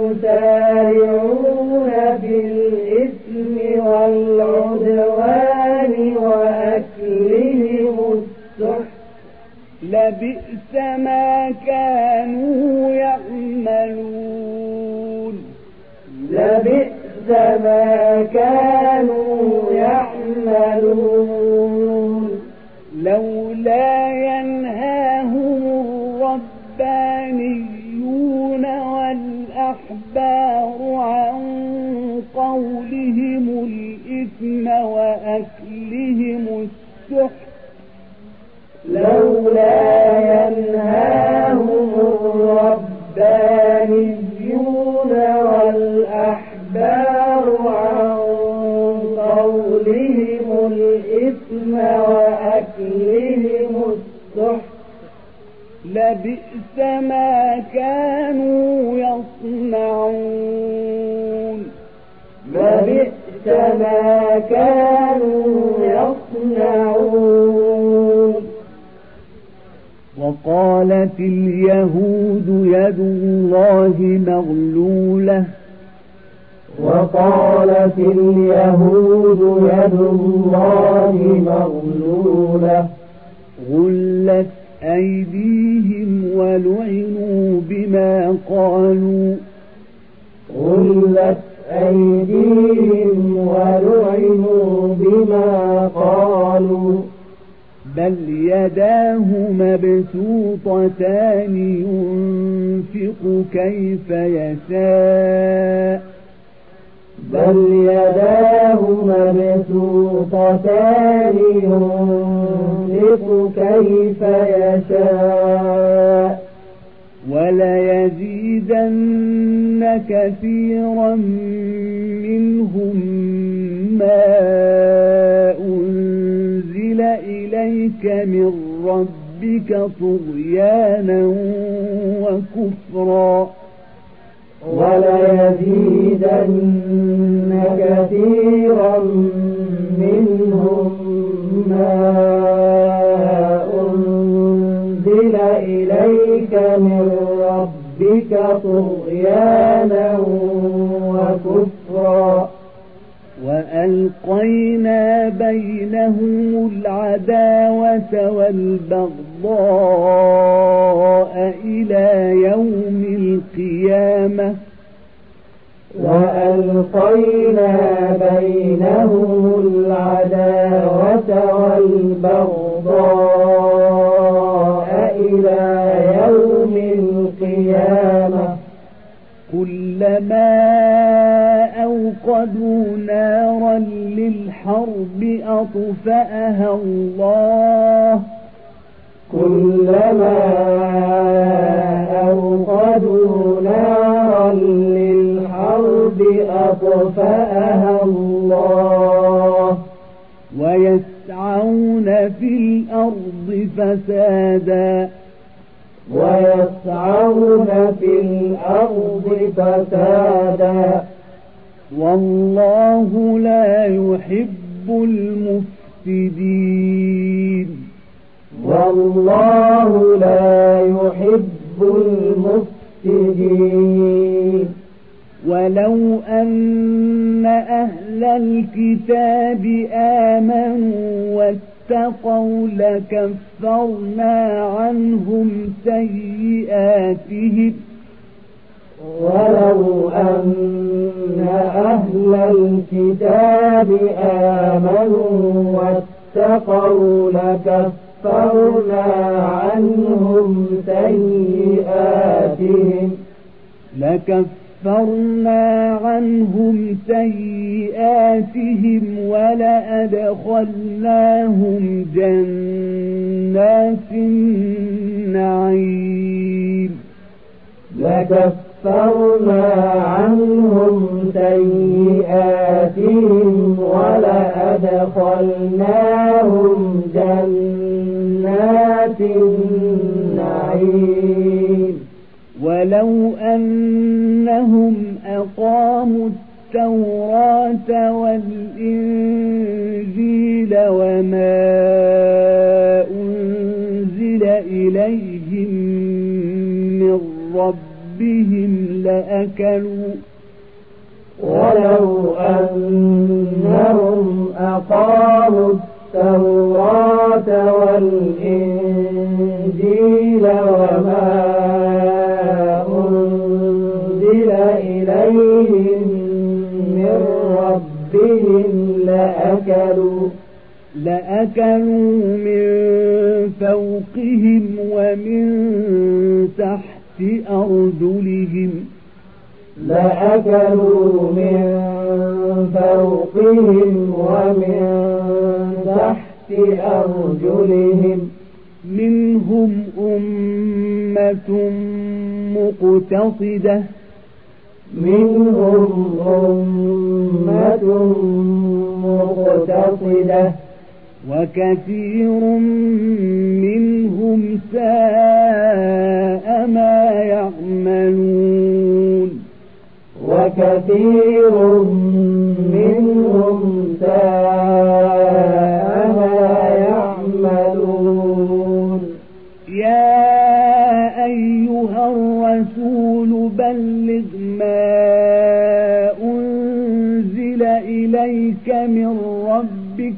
يسارعون في الإثم والعدوان وأكلهم السحت. لبئس ما كانوا يعملون. لبئس ما كانوا يعملون. لولا ينهاهم الربانيون والأحبار عن قولهم الإثم وأكلهم السحت. لولا ينهاهم الربانيون والأحبار عن قولهم الإثم وأكلهم السحت. لبئس ما كانوا يصنعون. لبئس ما كانوا يصنعون. وقالت اليهود يد الله مغلولة. وقالت اليهود يد الله مغلولة. غلت أيديهم ولعنوا بما قالوا. غلت أيديهم ولعنوا بما قالوا. بل يداه مبسوطتان ينفق كيف يشاء. بل يداه مبسوطتان ينفق كيف يشاء. وليزيدن كثيرا منهم ما أنزل إليك من ربك طغيانا وكفرا. وليزيدن كثيرا منهم ما أنزل إليك من ربك طغيانا وكفرا وألقينا بينهم العداوة والبغضاء إلى يوم القيامة وألقينا بينهم العداوة والبغضاء إلى يوم القيامة كلما أوقدوا نارا للحرب أطفأها الله كلما أوقدوا نارا للحرب أطفأها الله ويسعون في الأرض فسادا ويسعون في الأرض فسادا والله لا يحب المفسدين والله لا يحب المفسدين ولو أن أهل الكتاب آمنوا واتقوا لكفرنا عنهم سيئاتهم ولو أن أهل الكتاب آمنوا واتقوا لكفرنا عنهم سيئاتهم لكفرنا عنهم سيئاتهم ولأدخلناهم جنات النعيم لكفرنا عنهم سيئاتهم ولأدخلناهم جنات النعيم ولو أنهم أقاموا التوراة والإنجيل وما أنزل إليهم من ربهم لأكلوا ولو أنهم أقاموا التوراة والإنجيل وما أنزل إليهم من ربهم لأكلوا لأكلوا من فوقهم ومن تحت أرجلهم لأكلوا من فوقهم ومن تحت أرجلهم منهم أمة مقتصدة منهم أمة مقتصدة وكثير منهم ساء ما يعملون وكثير منهم ساء ما يعملون يا أيها الرسول بلغ ما أنزل إليك من ربك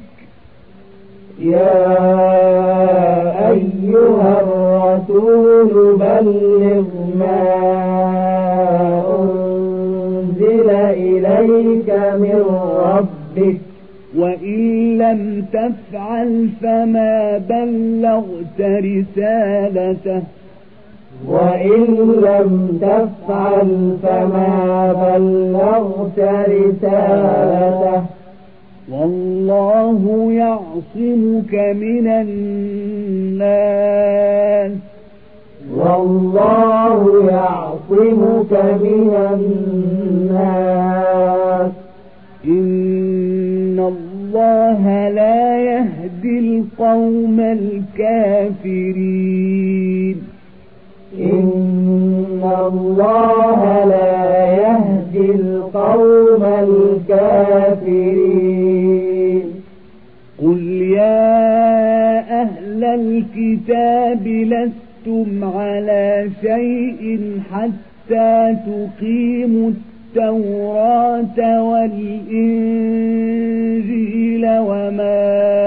يا أيها الرسول بلغ ما أنزل إليك من ربك وإن لم تفعل فما بلغت رسالته وإن لم تفعل فما بلغت رسالته والله يعصمك من الناس والله يعصمك من الناس إن الله لا يهدي القوم الكافرين إن الله لا يهدي القوم الكافرين الإنجيل وما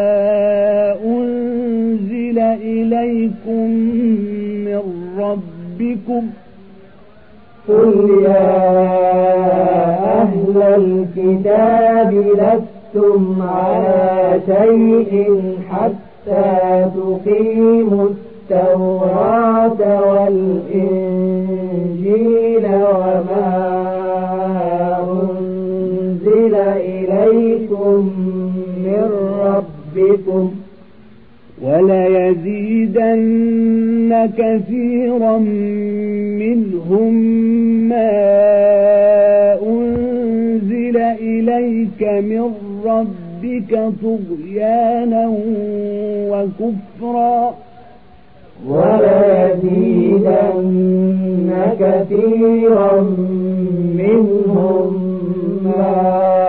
أنزل إليكم من ربكم قل يا أهل الكتاب لستم على شيء حتى تقيموا التوراة والإنجيل وما أنزل إليكم من ربكم وليزيدن كثيرا منهم ما أنزل إليك من ربك طغيانا وكفرا وليزيدن كثيرا منهم ما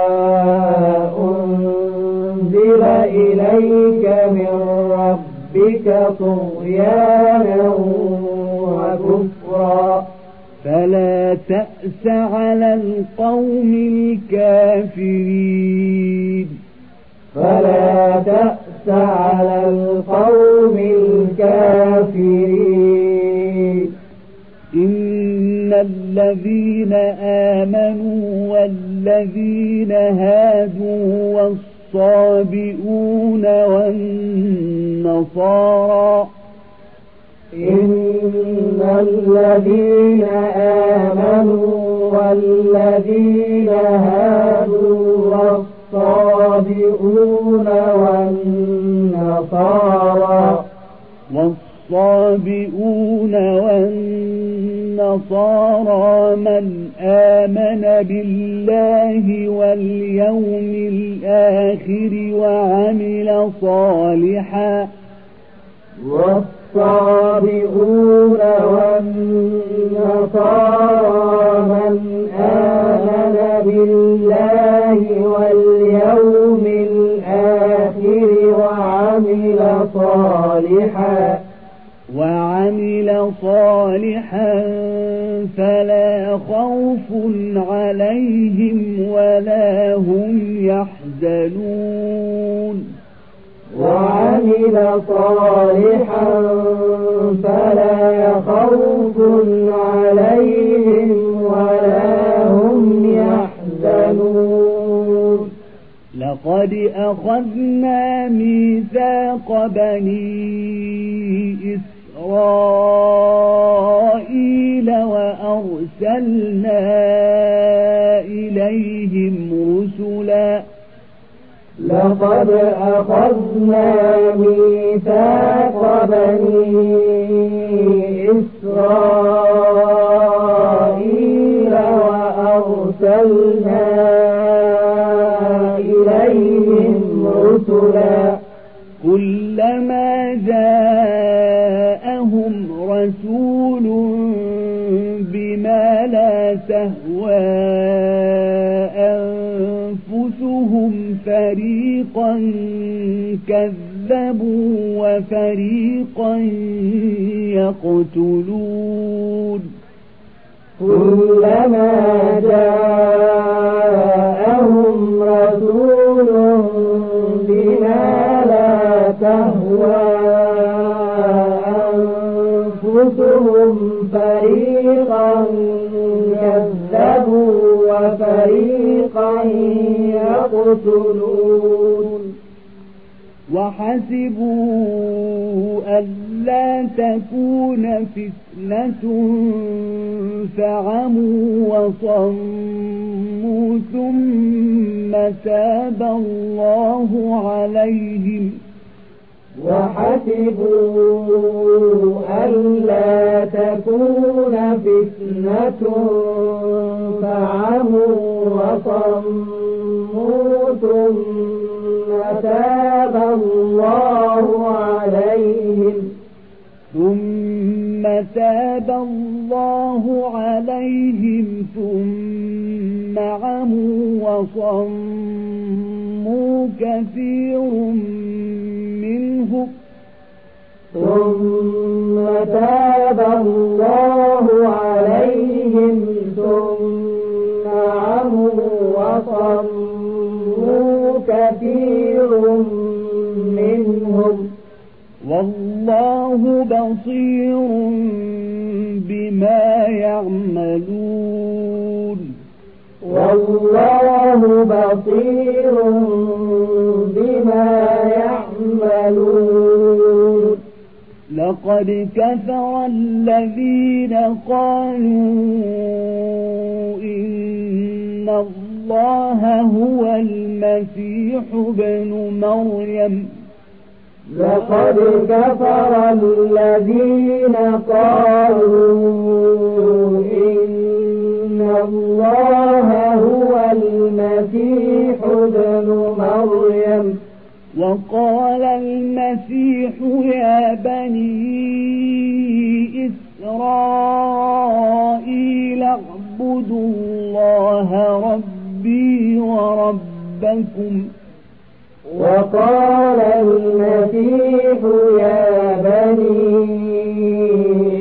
أنزل إليك من ربك طغيانا وكفرا فلا تأس على القوم الكافرين فلا تأس على القوم الكافرين إن الذين آمنوا والذين هادوا والصابئون والنصارى إن الذين آمنوا والذين هادوا والصابئون والنصارى والصابئون والنصارى من آمن بالله واليوم الآخر وعمل صالحا والصابئون والنصارى من آمن بالله واليوم الآخر وعمل صالحا وعمل صالحا فلا خوف عليهم ولا هم يحزنون وعمل صالحا فلا خوف عليهم ولا هم يحزنون لقد أخذنا ميثاق بني إسرائيل وأرسلنا إليهم رسلا لقد أخذنا ميثاق بني إسرائيل وأرسلنا إليهم رسلا كلما جاءهم رسول بما لا تهوى أنفسهم فريقا كذبوا وفريقا يقتلون كلما جاءهم رسول بما لا تهوى أنفسهم فريقا كذبوا وفريقا يقتلون وحسبوا ألا تكون فتنة فعموا وصموا ثم تاب الله عليهم وحسبوا ألا تكون فتنة فعموا وصموا ثم تاب الله عليهم ثم تاب الله عليهم ثم عموا وصموا كثير منهم ثم تاب الله عليهم ثم عموا وصموا كثير منهم والله بصير بما يعملون والله بصير بما يعملون لقد كفر الذين قالوا إن الله هو المسيح ابن مريم لقد كفر الذين قالوا إن الله هو المسيح ابن مريم وقال المسيح يا بني إسرائيل اعبدوا الله ربي وربكم وقال المسيح يا بني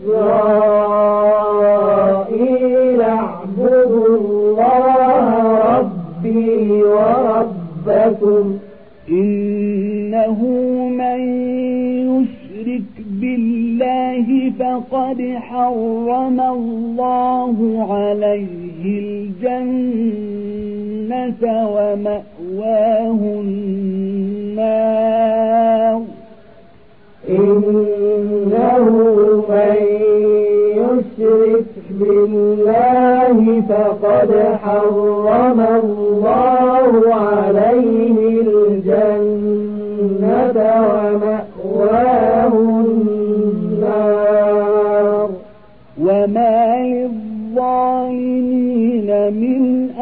إسرائيل اعبدوا الله ربي وربكم إنه من يشرك بالله فقد حرم الله عليه الجنة ومأواه النار إنه من يشرك بالله فقد حرم الله عليه الجنة ومأواه النار وما للظالمين من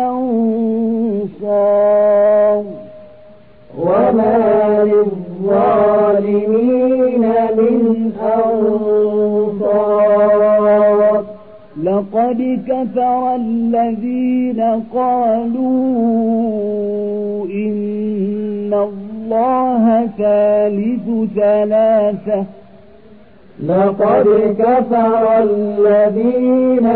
أنصار وما للظالمين من أنصار لقد كفر الذين قالوا إن الله ثالث ثلاثة لقد كفر الذين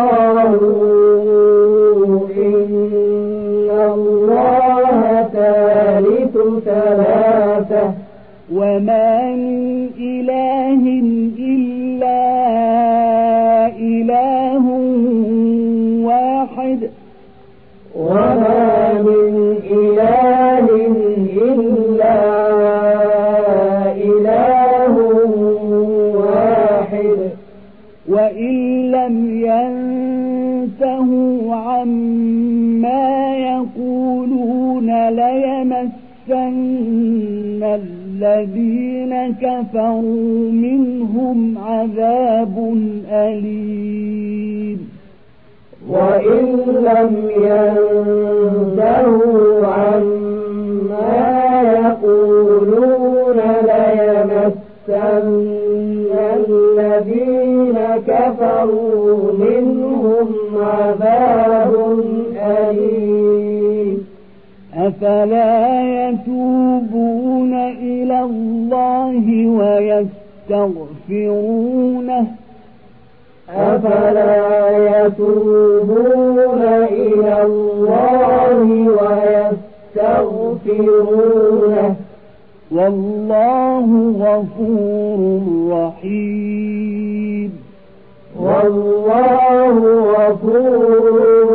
قالوا إن الله ثالث ثلاثة وما من إله إلا إله واحد وما من إله إلا إله واحد وإن لم ينتهوا عما يقولون ليمسن الذين كفروا منهم عذاب أليم وإن لم ينتهوا عما يقولون ليمسن الذين كفروا منهم عذاب أليم أفلا يتوبون إلى الله ويستغفرونه أفلا يتوبون إلى الله ويستغفرونه والله غفور رحيم والله غفور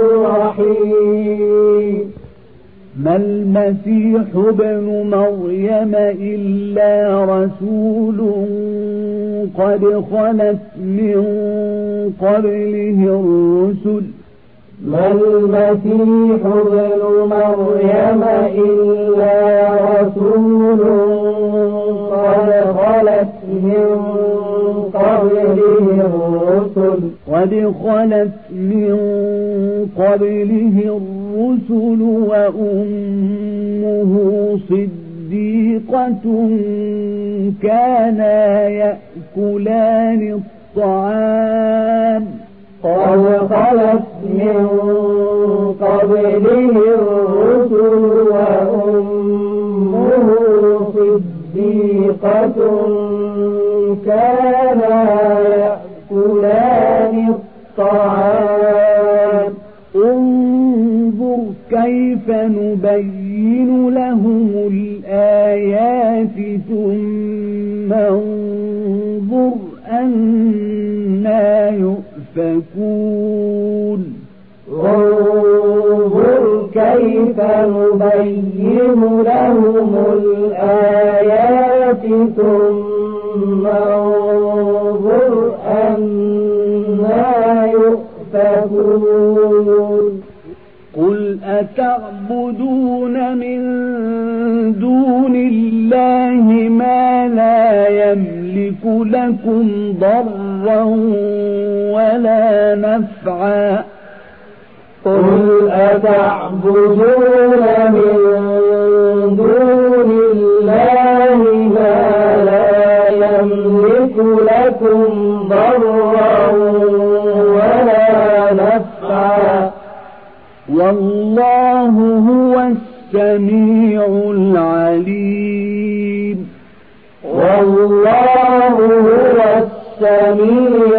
رحيم ما المسيح ابن مريم إلا رسول قد خلت من قبله الرسل ما المسيح ابن مريم إلا رسول قد خلت من قبله الرسل قد خلت من قبله الرسل وأمه صديقة كانا يأكلان الطعام قد خلت من قبله الرسل وأمه صديقة كانا يأكلان الطعام انظر كيف نبين نبين لهم الآيات ثم انظر أنا يؤفكون انظر كيف نبين لهم الآيات ثم انظر أنا يؤفكون قل أتعبدون من دون الله ما لا يملك لكم ضرا ولا نفعا قل أتعبدون من دون الله ما لا يملك لكم ضرا ولا نفعا والله هو السميع العليم والله هو السميع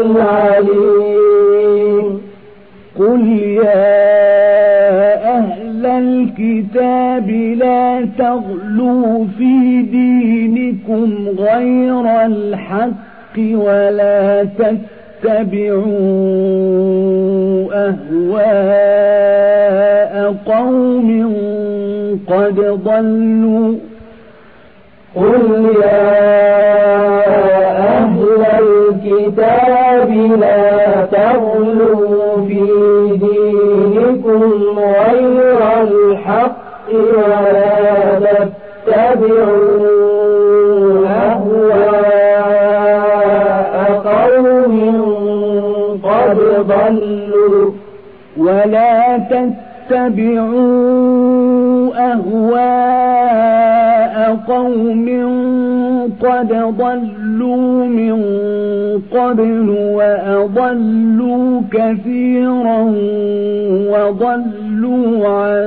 العليم قل يا أهل الكتاب لا تغلوا في دينكم غير الحق ولا تتبعوا أهواء قوم قد ضلوا قل يا أهل الكتاب لا تغلوا في دينكم غير الحق ولا تتبعوا أهواء قوم قد ضلوا ولا تتبعوا أهواء قوم قد ضلوا من قبل وأضلوا كثيرا وضلوا عن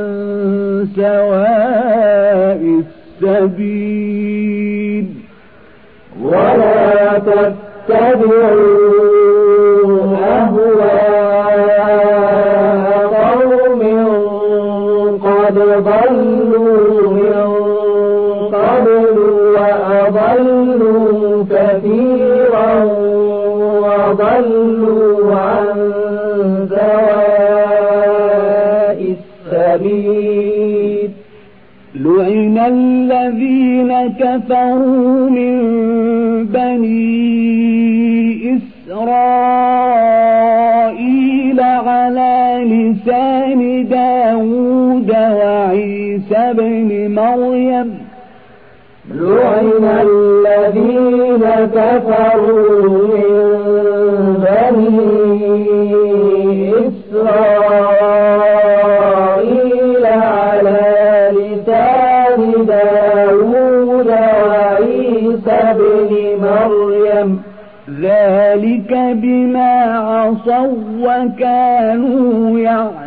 سواء السبيل ولا تتبعوا أهواء قوم قد ضلوا من قبل وأضلوا كثيرا وضلوا عن سواء السبيل لعن الذين كفروا من بني إسرائيل على لسان داود وعيسى بن مريم لعن الذين كفروا من بني إسرائيل على لسان داود وعيسى بن مريم ذلك بما عصوا وكانوا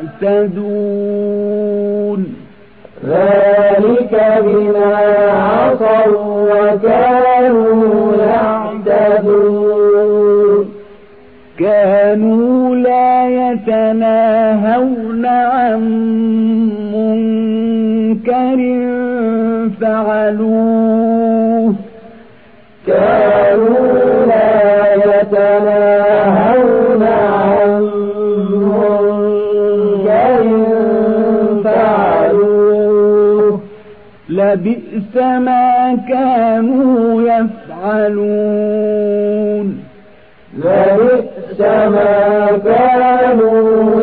يعتدون ذلك بما عصوا وكانوا يعتدون كانوا لا يتناهون عن منكر فعلوه كانوا لا يتناهون عن منكر فعلوه لبئس ما كانوا يفعلون لبئس ما كانوا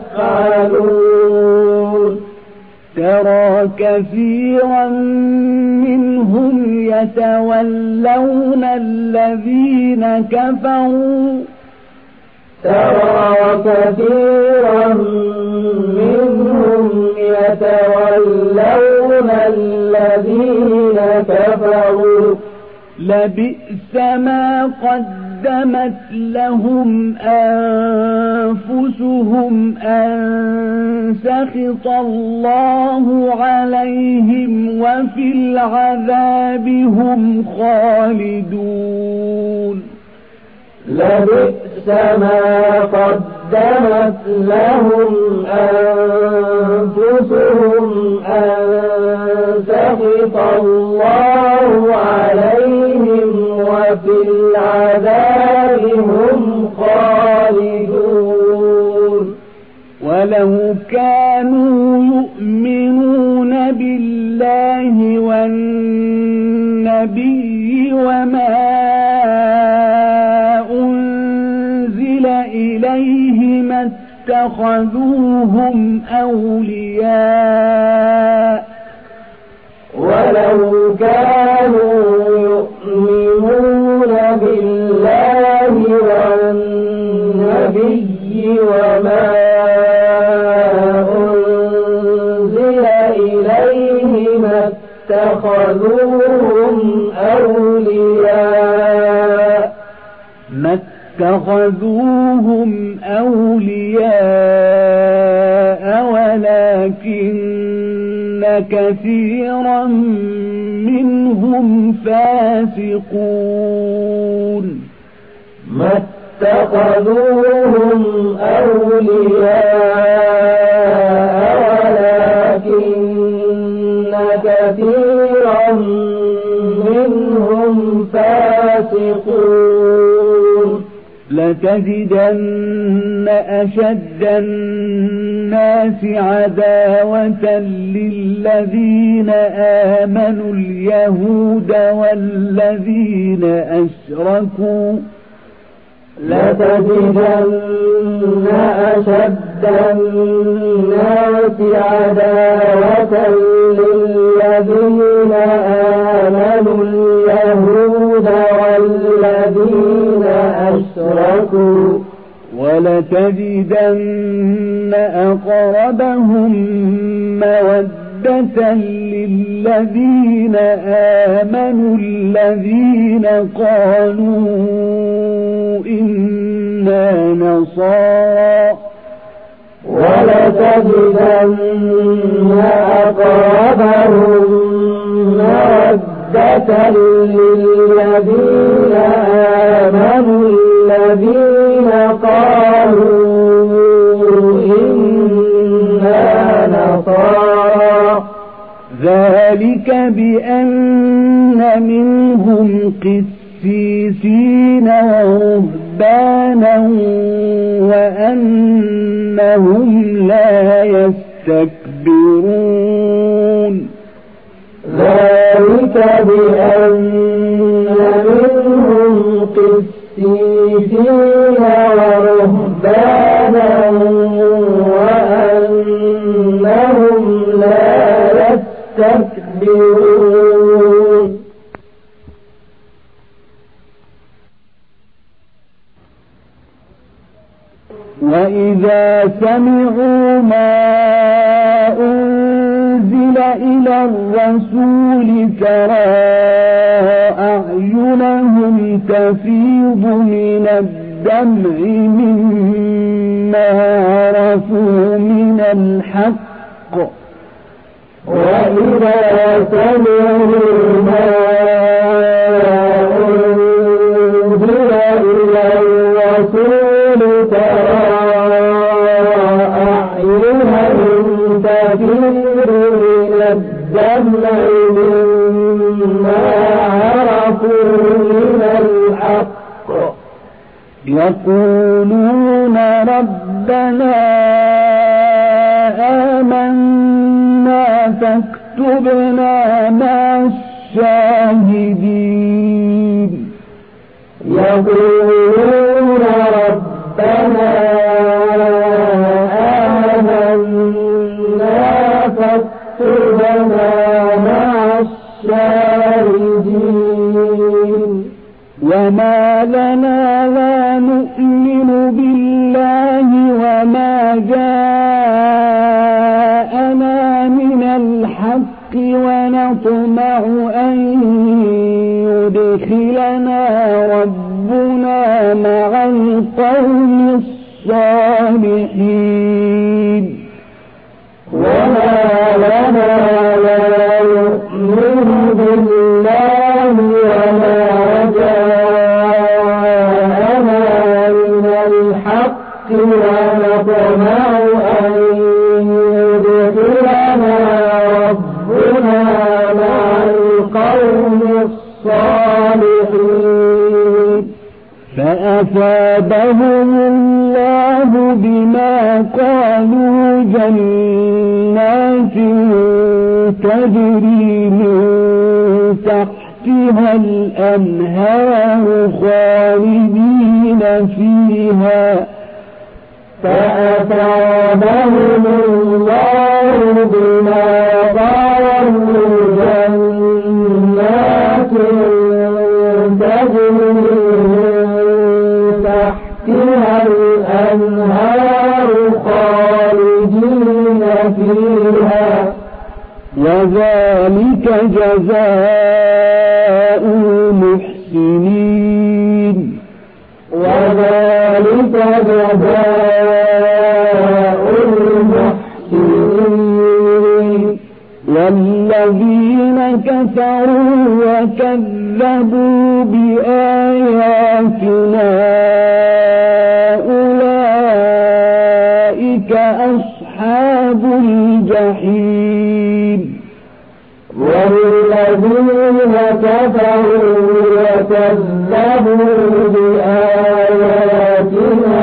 يفعلون ترى كثيرا منهم يتولون الذين كفروا ترى كثيرا منهم يتولون الذين كفروا لبئس ما قدمت لهم أنفسهم أن سخط الله عليهم وفي العذاب هم خالدون لبئس ما قدمت قدمت لهم أنفسهم أن سخط الله عليهم وفي العذاب هم خالدون ولو كانوا يؤمنون بالله والنبي وما أنزل إليه ما اتخذوهم أولياء ولو كانوا يؤمنون بالله والنبي وما أنزل إليه ما اتخذوهم أولياء ما اتخذوهم أولياء ولكن كثيرا منهم فاسقون ما اتخذوهم أولياء ولكن كثيرا منهم فاسقون لتجدن أشد الناس عداوة للذين آمنوا اليهود والذين أشركوا لتجدن أشد الناس عداوة للذين آمنوا اليهود والذين أشركوا ولتجدن أقربهم مودة للذين آمنوا الذين قالوا إنا نصارى ولتجدن أقربهم مودة للذين آمنوا الذين قالوا إنا نصارى ذلك بأن منهم قسيسين ورهبانا وأنهم لا يستكبرون ذلك بأن منهم قسيسين ورهبانا وأنهم لا يستكبرون وإذا سمعوا ما أنزل إلى الرسول ترى أعينهم تفيض من الدمع مما عرفوا من الحق وإذا سمعوا ما أنزل إلى الرسول ترى أعينهم تفيض من الدمع مما عرفوا من الحق يقولون ربنا آمنا فاكتبنا مع الشاهدين يقولون ربنا آمنا فاكتبنا مع الشاهدين وما لنا لا نؤمن بالله وما جاءنا من الحق ونطمع أن يدخلنا ربنا مع القوم الصالحين وما لنا لا نؤمن بالله وما جاءنا من الحق أثابهم الله بما قالوا جنات تجري من تحتها الأنهار خالدين فيها فأثابهم الله بما قالوا جنات تجري من تحتها الأنهار خالدين فيها وذلك جزاء المحسنين وذلك جزاء المحسنين والذين كفروا وكذبوا بآياتنا أولئك أصحاب الجحيم والذين كفروا وكذبوا بآياتنا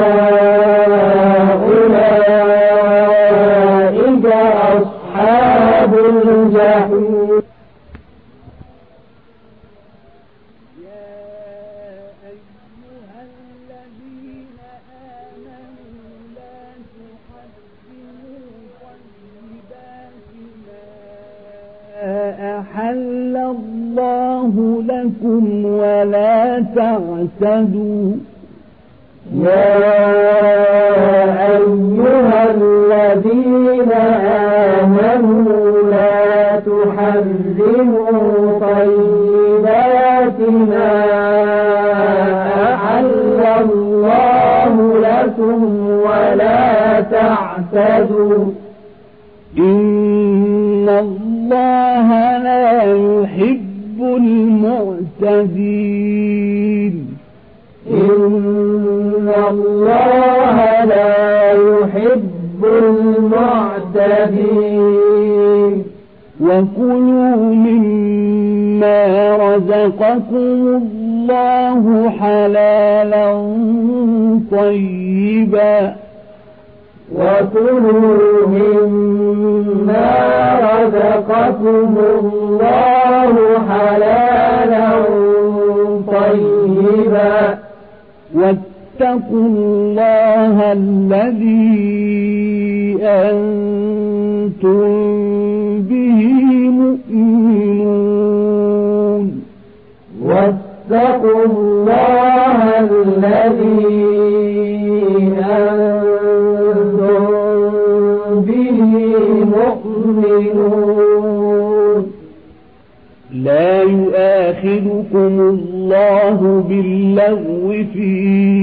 أولئك أصحاب الجحيم أحل الله لكم ولا تعتدوا يا أيها الذين آمنوا لا تحرموا طيبات ما أحل الله لكم ولا تعتدوا إن الله لا يحب المعتدين إن الله لا يحب المعتدين وكلوا مما رزقكم الله حلالا طيبا وكلوا مما رزقكم الله حلالا طيبا واتقوا الله الذي أنتم به مؤمنون واتقوا الله الذي أنتم به مؤمنون لا يؤاخذكم الله باللغو في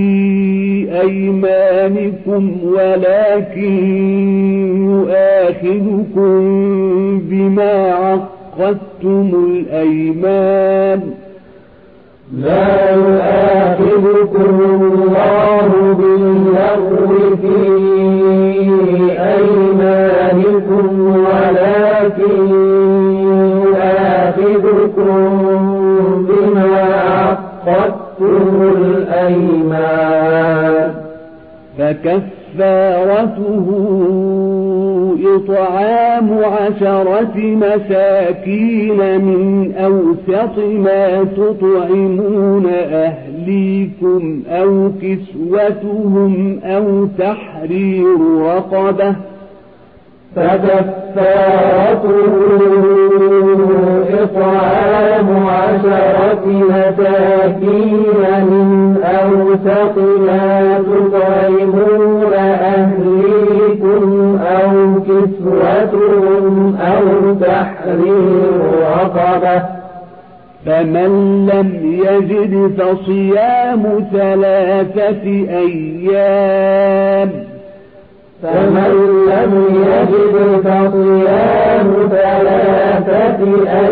أيمانكم ولكن يؤاخذكم بما عقدتم الأيمان لا يؤاخذكم الله باللغو في أيمانكم ولكن يؤاخذكم بما عقدتم الأيمان فكفارته إطعام عشرة مساكين من أوسط ما تطعمون أهليكم أو كسوتهم أو تحرير رقبة فكفارته إطعام عشرة مساكين من أوسط ما تطعمون أهليكم أو كسوتهم أو تحرير رقبة فمن لم يجد فصيام ثلاثة أيام فمن لم يجد فصيام ثلاثة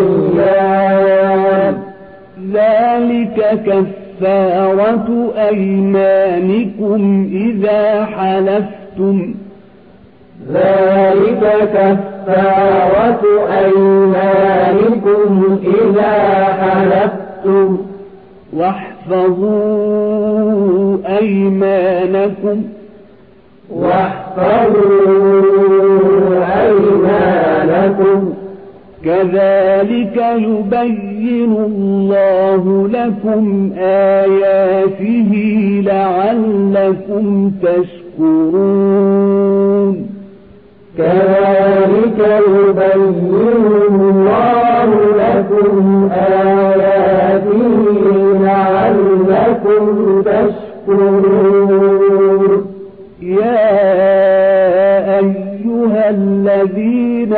أيام ذلك كفارة أيمانكم إذا حلفتم ذلك كفارة أيمانكم إذا حلفتم واحفظوا أيمانكم واحفظوا أيمانكم كذلك يبين الله لكم آياته لعلكم تشكرون كذلك يبين الله لكم آياته لعلكم تشكرون يا أيها الذين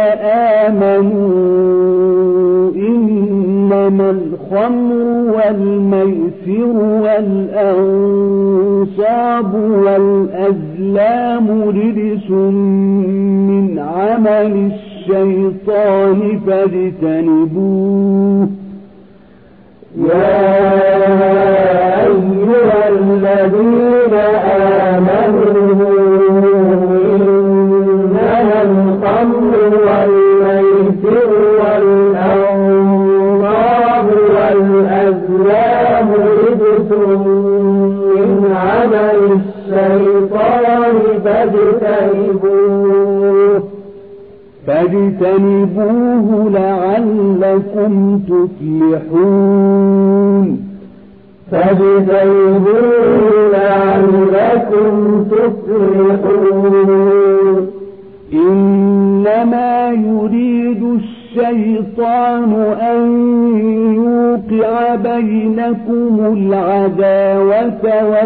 آمنوا إنما الخمر والميسر والأنصاب والأزلام رجس من عمل الشيطان فاجتنبوه يا أيها الذين آمنوا إنما الخمر والميسر والأنصاب والأزلام رجس من عمل الشيطان فاجتنبوه فاجتنبوه لعلكم تفلحون فاجتنبوه لعلكم تفلحون إنما يريد الشيطان أن يوقع بينكم العداوة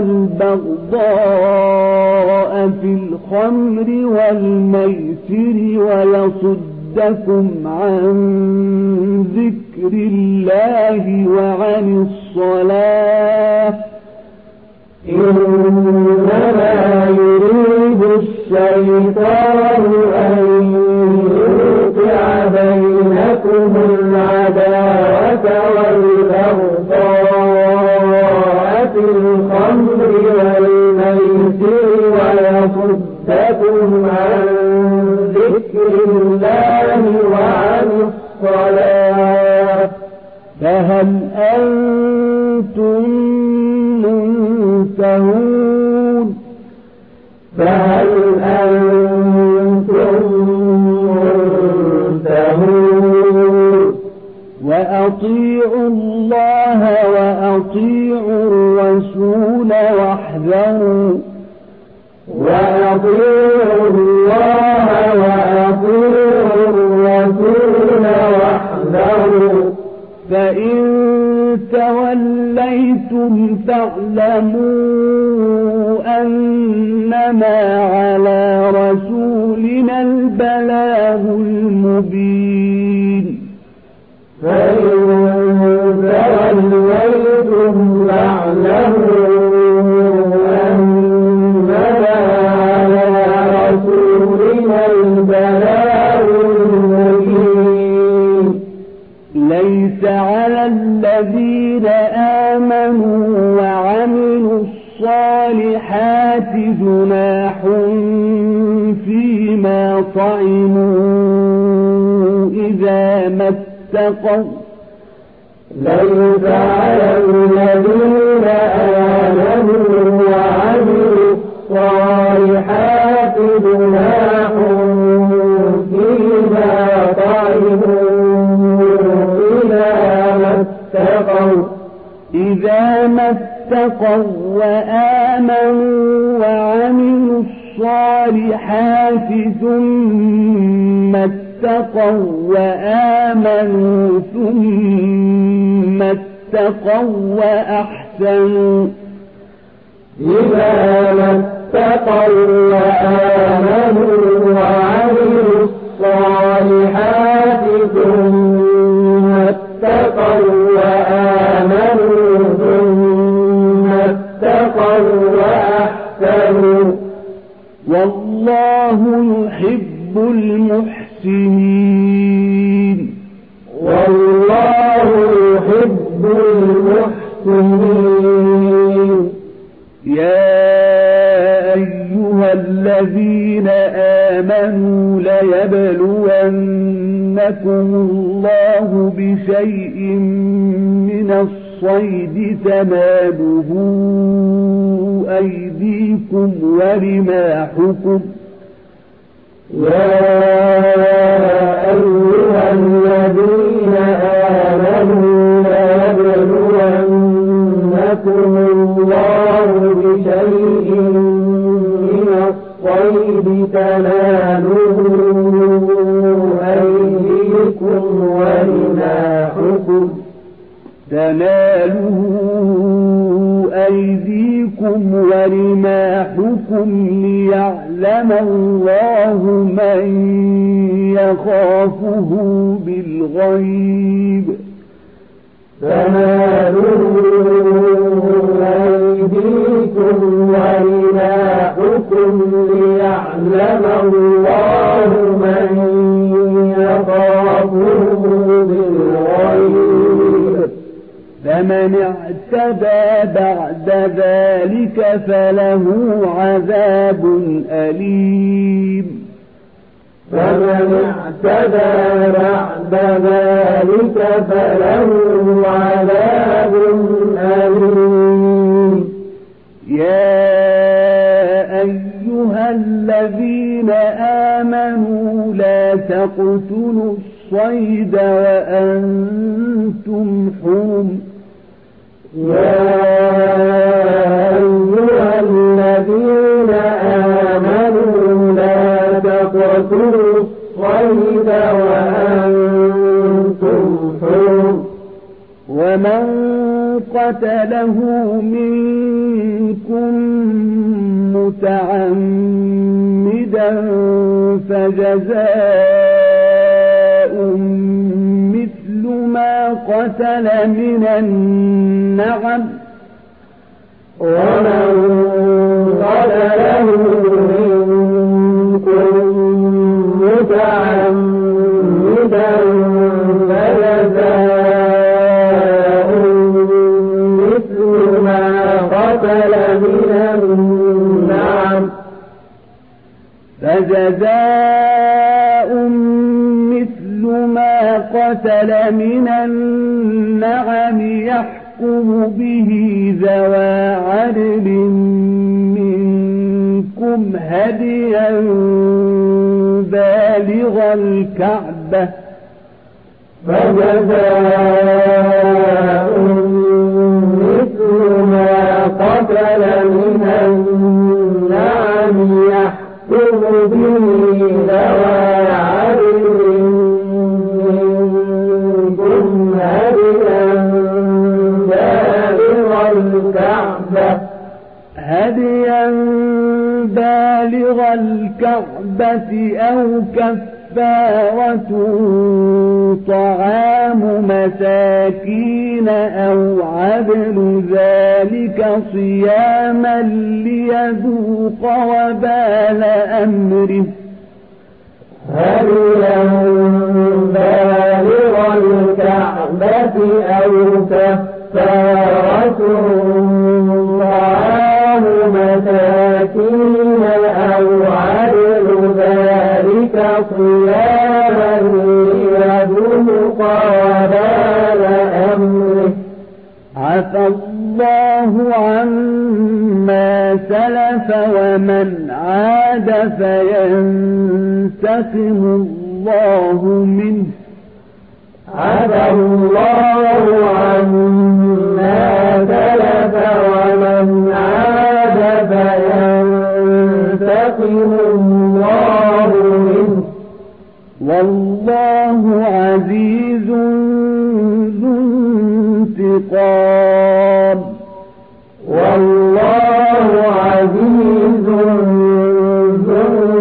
والبغضاء في الخمر والميسر ويصدكم عن ذكر الله وعن الصلاة إنما يريد الشيطان أن يوقع بينكم العداوة والبغضاء في الخمر والميسر ويصدكم عن ذكر الله وعن الصلاة فهل أنتم منتهون فهل أنتم منتهون وأطيعوا الله وأطيعوا الرسول واحذروا وأطيعوا الله وأطيعوا الرسول واحذروا فإن توليتم فاعلموا أنما على رسولنا البلاغ المبين فإن توليتم فاعلموا أنما على رسولنا البلاغ المبين ليس على الذين آمنوا وعملوا الصالحات جناح فيما طعموا إذا ما اتقوا ليس على الذين آمنوا وعملوا الصالحات جناح فيما طعموا إذا ما اتقوا وآمنوا وعملوا الصالحات ثم اتقوا وآمنوا ثم اتقوا وأحسنوا إذا ما اتقوا وآمنوا وعملوا الصالحات ثم اتقوا وآمنوا ثم اتقوا وأحسنوا والله يحب المحسنين والله يحب المحسنين يا أيها الذين آمنوا ليبلونكم الله بشيء من الصلاة الصيد تناله أيديكم ورماحكم يا أيها الذين آمنوا ليبلونكم الله بشيء من الصيد تناله أيديكم ورماحكم تناله أيديكم ورماحكم ليعلم الله من يخافه بالغيب تناله أيديكم ورماحكم ليعلم الله من يخافه بالغيب فمن اعتدى بعد ذلك فله عذاب أليم فمن اعتدى بعد ذلك فله عذاب أليم يا أيها الذين آمنوا لا تقتلوا الصيد وأنتم حرم يا أيها الذين آمنوا لا تقتلوا الصيد وأنتم حرم ومن قتله منكم متعمدا فجزاء مثل ما قتل من النعم ومن قتله منكم متعمدا فجزاء مثل ما قتل من النعم فجزاء مثل ما قتل من النعم يحكم به ذوى عدل منكم هديا بالغ الكعبة فجزاء مثل ما قتل من النعم يحكم به ذوى عدل منكم هديا بالغ الكعبة هديا بالغ الكعبة أو كفارة طعام مساكين أو عدل ذلك صياما ليذوق وبال أمره هديا بالغ الكعبة أو كفارة طعام مساكين أو عدل ذلك صياما ليذوق وبال أمره عفى الله عما سلف ومن عاد فينتقم الله منه عفى الله عما سلف ومن عاد فينتقم الله منه والله عزيز ذو انتقام والله عزيز ذو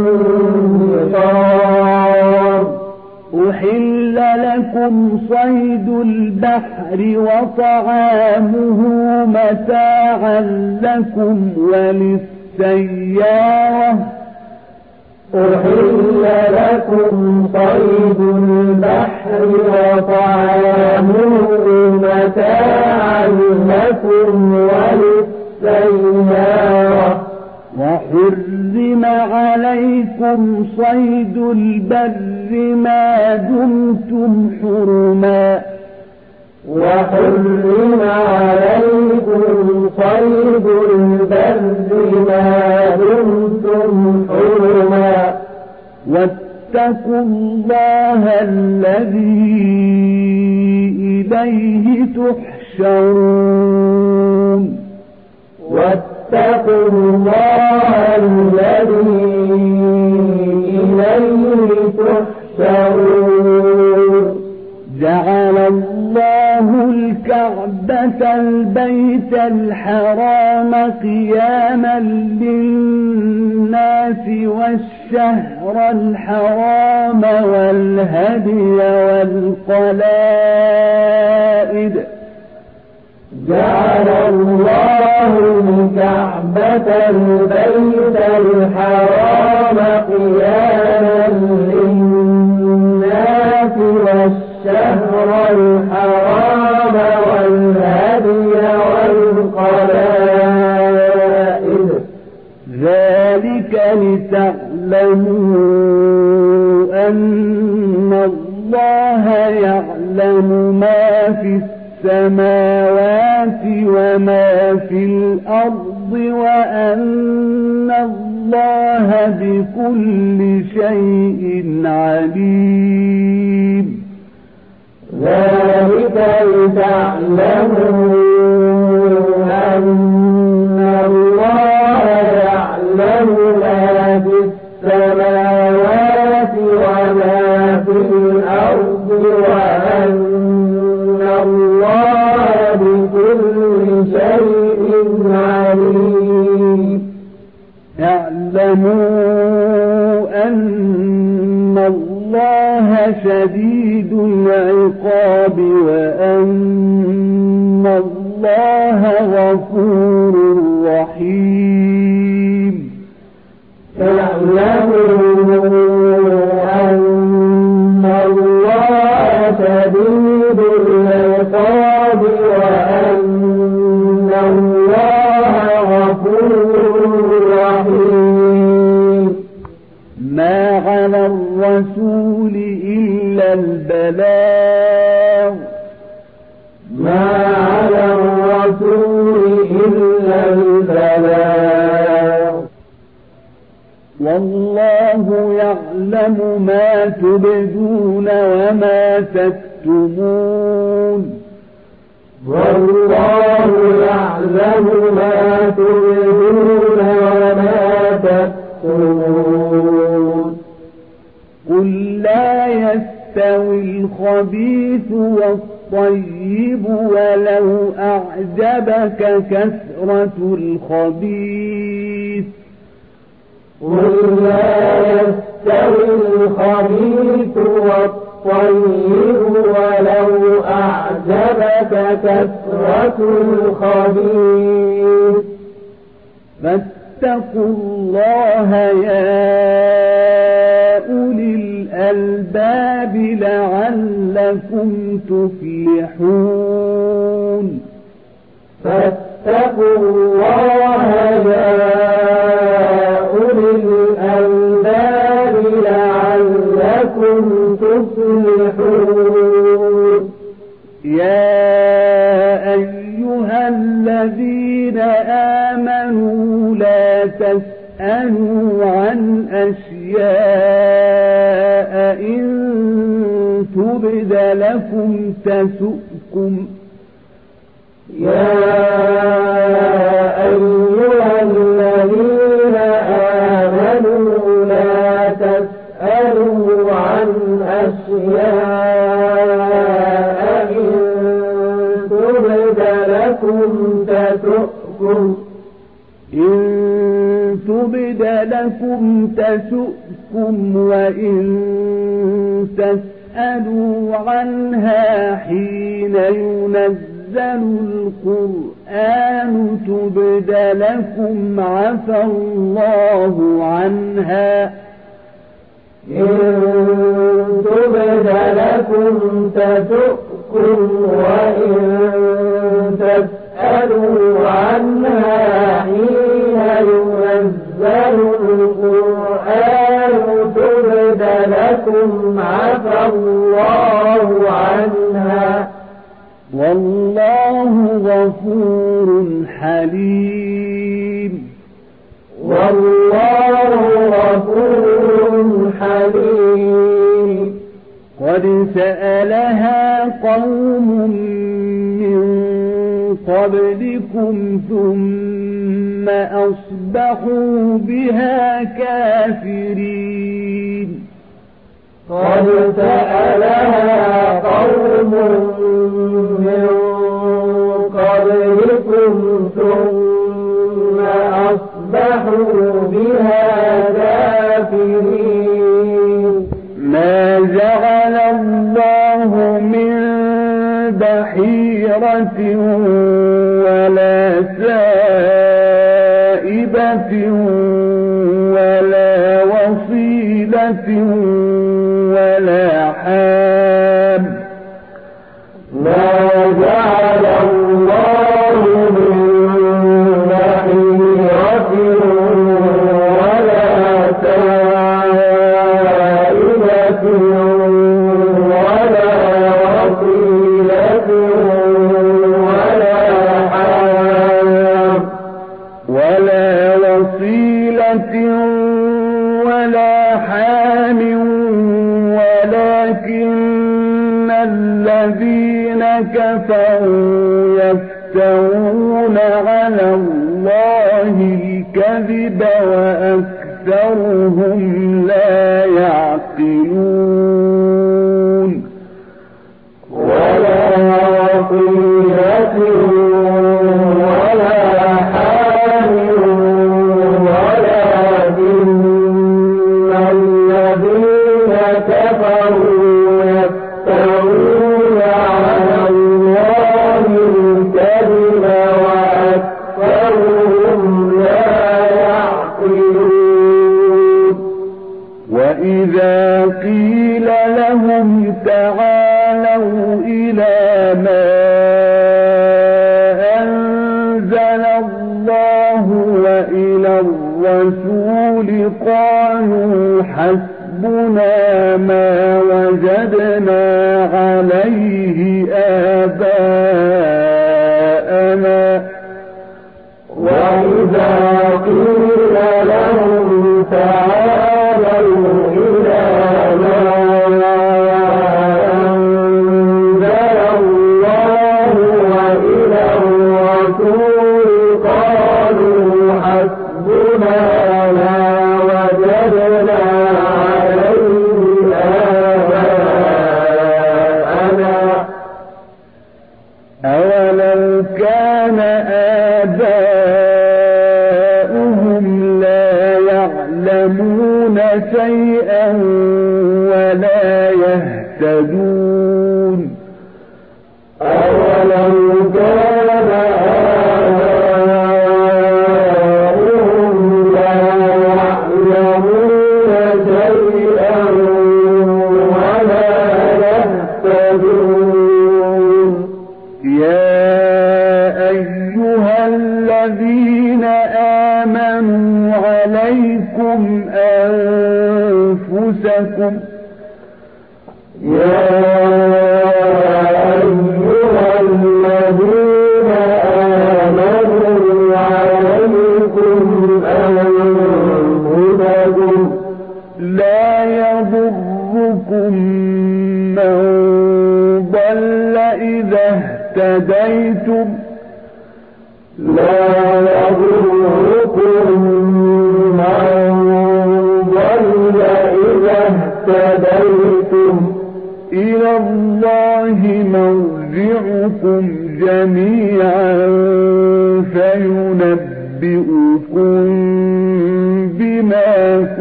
انتقام أحل لكم صيد البحر وطعامه متاعا لكم وللسيارة أحل لكم صيد البحر وطعامه متاعا لكم وللسيارة وحرم عليكم صيد البر ما دمتم حرما وحرم وحرم عليكم صيد البر ما دمتم حرما واتقوا الله الذي إليه تحشرون واتقوا الله الذي إليه تحشرون جعل الله الكعبة البيت الحرام قياما للناس والشهر الحرام والهدي والقلائد جعل الله الكعبة البيت الحرام قياما للناس والشهر الحرام والهدي والقلائد ذلك لتعلموا أن الله يعلم ما في السماوات وما في الأرض وأن الله بكل شيء عليم ذلك لتعلموا أن الله يعلم ما في السماوات وما في الأرض وأن الله بكل شيء عليم اعلموا أن الله شديد العقاب وأن الله غفور رحيم اعلموا أن الله شديد العقاب وأن الله غفور رحيم ما على الرسول إلا البلاغ ما على الرسول إلا البلاغ والله يعلم ما تبدون وما تكتمون والله يعلم ما تبدون وما تكتمون قل لا يستوي الخبيث والطيب ولو أعجبك كثرة الخبيث قل لا يستوي الخبيث والطيب ولو أعجبك كثرة الخبيث فاتقوا الله يا أولي الألباب لعلكم تفلحون فاتقوا الله يا أولي الألباب لعلكم تفلحون يا أيها الذين آمنوا لا تسألوا عن أشياء إن تبد لكم تسؤكم يا أيها الذين آمنوا لا تسألوا عن أشياء إن تبد لكم تسؤكم إن تبد لكم تسؤكم وإن تسألوا عنها حين ينزل القرآن تبد لكم عفى الله عنها إن تبد لكم تسؤكم وإن تسألوا عنها حين ينزل القرآن تبد لكم عفى الله عنها والله قوم من قبلكم ثم أصبحوا بها كافرين قد سألها قوم من قبلكم ثم أصبحوا بها كافرين ما جعل الله من بحيرة ولا سائبة ولا وصيلة ولا حام ما جعل الله من بحيرة ولا سائبة ولا وصيلة ولا حام ولا وصيلة ولا حام ولكن الذين كفروا يفترون على الله الكذب وأكثرهم لا يعقلون ولا وصيلة ولا حام ولكن الذين كفروا يفترون على الله الكذب وأكثرهم لا يعقلون وإذا قيل لهم تعالوا إلى ما أنزل الله وإلى الرسول قالوا حسبنا ما وجدنا عليه آباءنا وإذا قيل لهم تعالوا إلى ما أنزل الله وإلى الرسول قالوا حسبنا ما وجدنا عليه آباءنا أولو كان آباؤهم لا يعلمون شيئا ولا يهتدون أولو كان آباؤهم لا يعلمون شيئا ولا يهتدون يا أيها الذين آمنوا عليكم أنفسكم يا أيها الذين آمنوا عليكم أنفسكم لا يضركم من ضل إذا اهتديتم لا يضركم من ضل إذا اهتديتم إلى الله مرجعكم جميعا فينبئكم بما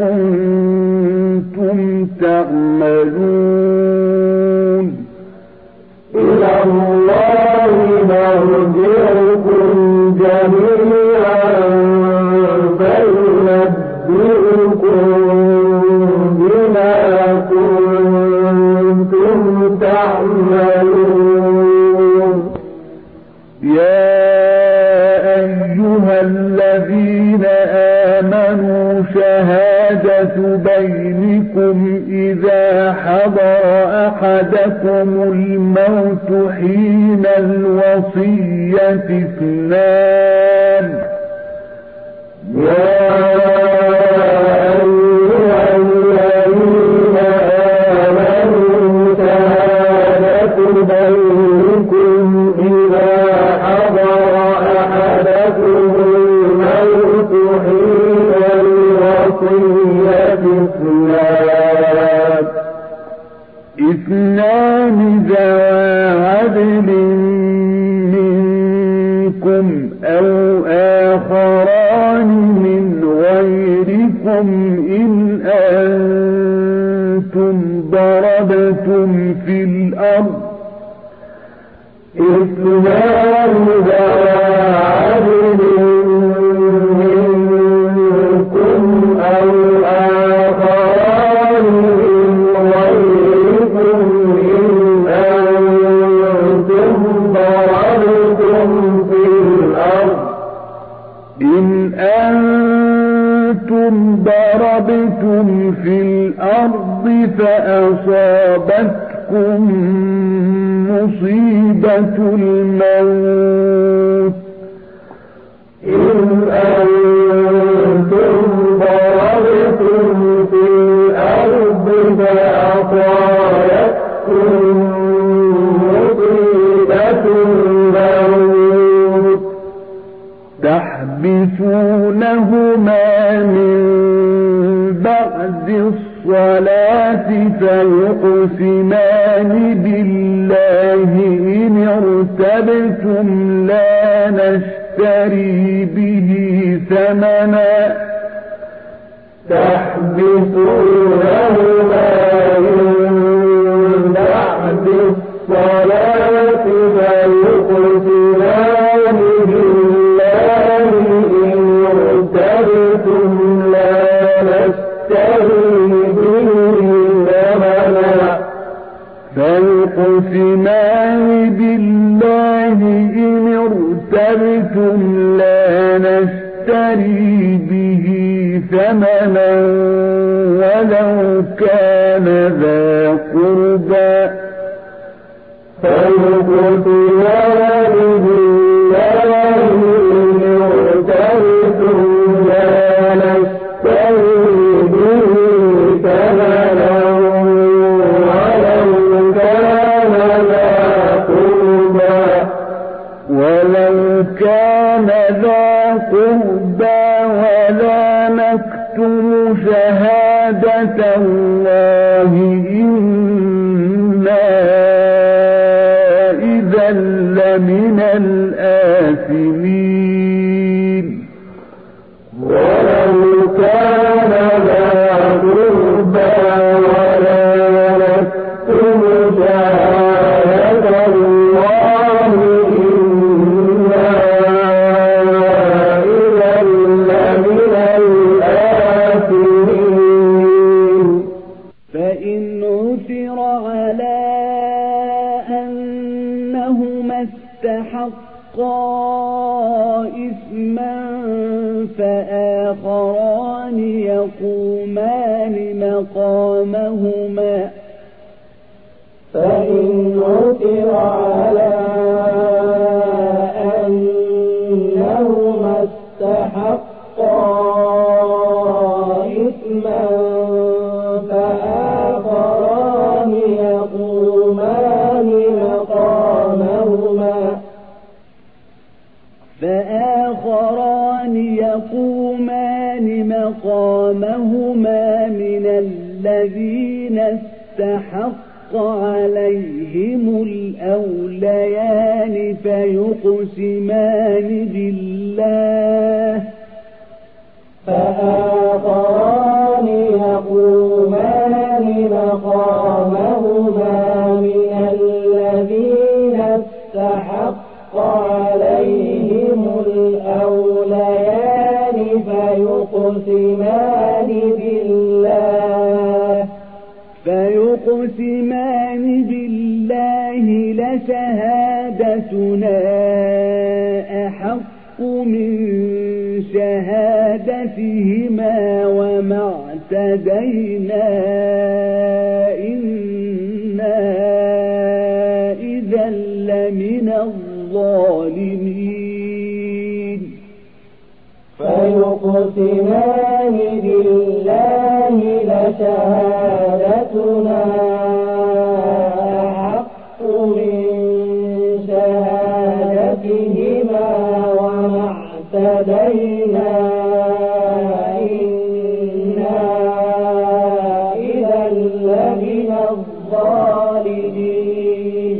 كنتم تعملون إلى الله مرجعكم جميعا فينبئكم بما كنتم تعملون يا أيها الذين آمنوا شهادة بينكم إذا حضر أحدكم الموت حين الوصية اثنان يا أيها الذين آمنوا شهادة بينكم إذا حضر أحدكم الموت حين الوصية اثنان اثنان ذوى عدل منكم أو آخران من غيركم إن أنتم ضربتم في الأرض اثنان ذوى عدل منكم أو آخران من غيركم إن أنتم ضربتم في الأرض إن أنتم ضربتم في الأرض فأصابتكم مصيبة الموت إن أنتم ضربتم في الأرض فأصابتكم مصيبة الموت تحبسونهما من بعد الصلاة فيقسمان بالله إن ارتبتم لا نشتري به ثمنا تحبسونهما من بعد الصلاة فيقسمان بالله إن ارتبتم لا نشتري به ثمنا فيقسمان بالله إن ارتبتم لا نشتري به ثمنا ولو كان ذا قربى فيقسمان بالله إن ارتبتم لا نشتري به ثمنا ولو كان ذا قربى ولا نكتم شهادة الله إنا إذا لمن الآثمين ولو كان ذا قربى ولا نكتم شهادة الله إنا إذا لمن الآثمين فإن عثر على أنهما استحقا إثما فآخران يقومان مقامهما فإن عثر على أنهما استحقا إثما فآخران يقومان مقامهما فآخران يقومان مقامهما من الذين استحق عليهم الأوليان فيقسمان بالله فآخران يقومان مقامهما من الذين استحق عليهم الأوليان فيقسمان بالله فيقسمان بالله لشهادتنا أحق من شهادتهما وما اعتدينا إنا إذا لمن الظالمين فيقسمان بالله لشهادتنا أحق من بسيئاتهما وما اعتدينا إنا إذا لمن الظالمين.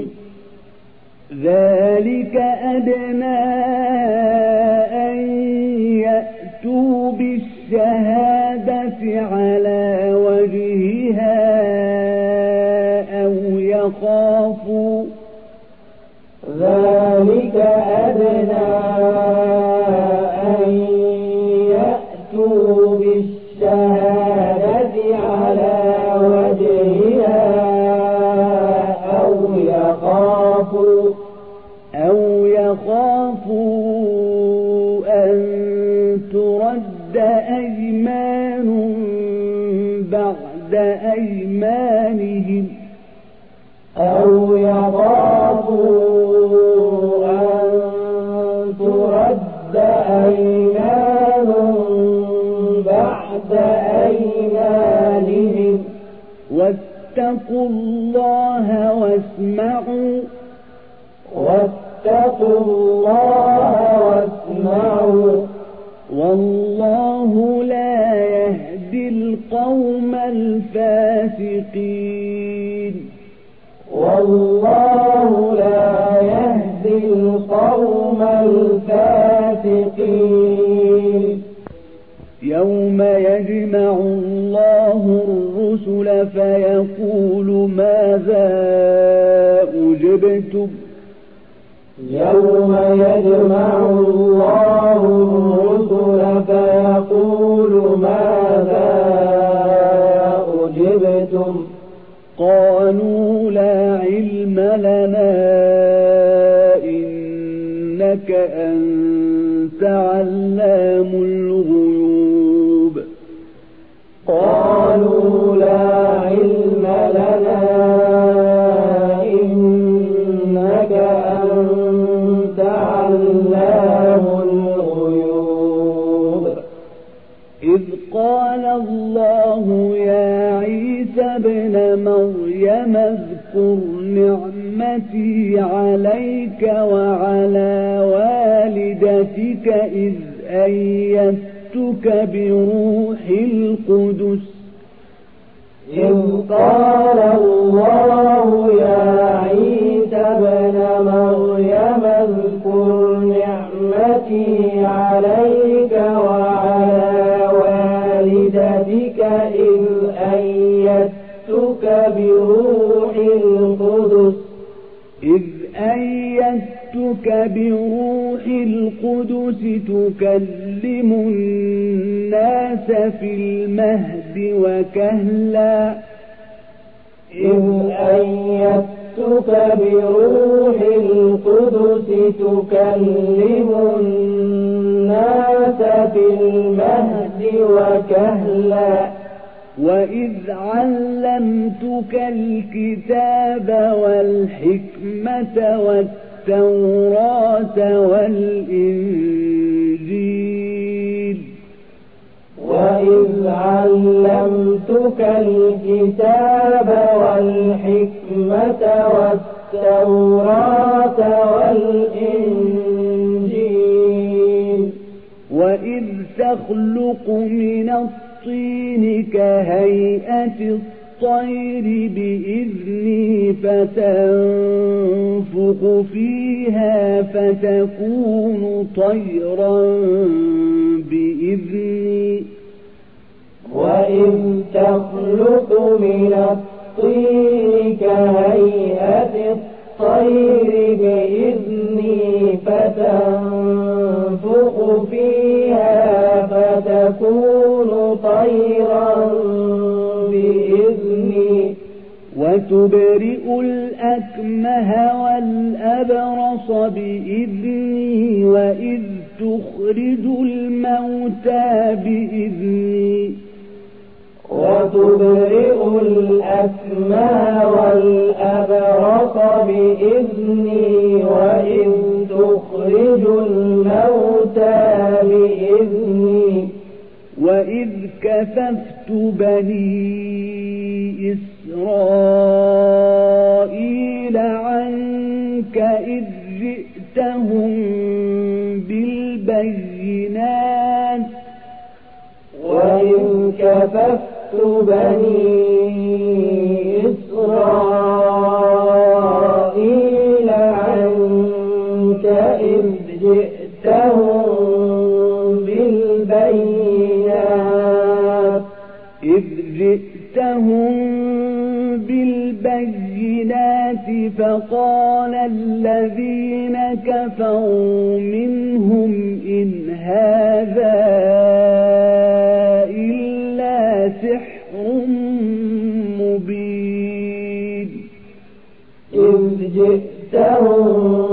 ذلك أدنى أن يأتوا بالشهادة على وجهها أو يخافوا ذلك أدنى أن يأتوا بالشهادة على وجهها أو يخافوا أو يخافوا أن ترد أيمان بعد أيمانهم أو يخافوا أن ترد أيمان بعد أيمانهم واتقوا الله واسمعوا واتقوا الله واسمعوا والله لا يهدي القوم الفاسقين. والله لا يهدي القوم الفاسقين. يوم يجمع الله الرسل فيقول ماذا أجبتم يوم يجمع الله الرسل فيقول ماذا أجبتم قالوا لا علم لنا إنك أنت علام الغيوب. قالوا لا علم لنا إنك أنت علام الغيوب. إذ قال الله يا عيسى ابن مريم اذكر نعمتي عليك وعلى والدتك إذ أيدتك بروح القدس إذ قال الله يا عيسى ابن مريم اذكر نعمتي عليك وعلى والدتك إذ أيدتك بروح القدس إذ أيدتك بروح القدس تكلم الناس في المهد وكهلا إذ أيدتك بروح القدس تكلم الناس في المهد وكهلا وإذ علمتك الكتاب والحكمة والتوراة والإنجيل وإذ علمتك الكتاب والحكمة والتوراة والإنجيل وإذ تخلق من الطين كهيئة الطير بإذني فتنفخ فيها فتكون طيرا بإذني وإذ تخلق من الطين كهيئة الطير بإذني فتنفخ فيها فتكون طيرا بإذني وتبرئ الأكمه والأبرص بإذني وإذ تخرج الموتى بإذني وتبرئ الأكمه والأبرص بإذني وإذ تخرج الموتى بإذني وإذ كففت بني إسرائيل عنك إذ جئت جئتهم بالبينات وإن كففت بني إسرائيل عنك إذ جئتهم بالبينات إذ جئتهم بالبينات فقال الذين كفروا منهم إن هذا إلا سحر مبين إذ جئتهم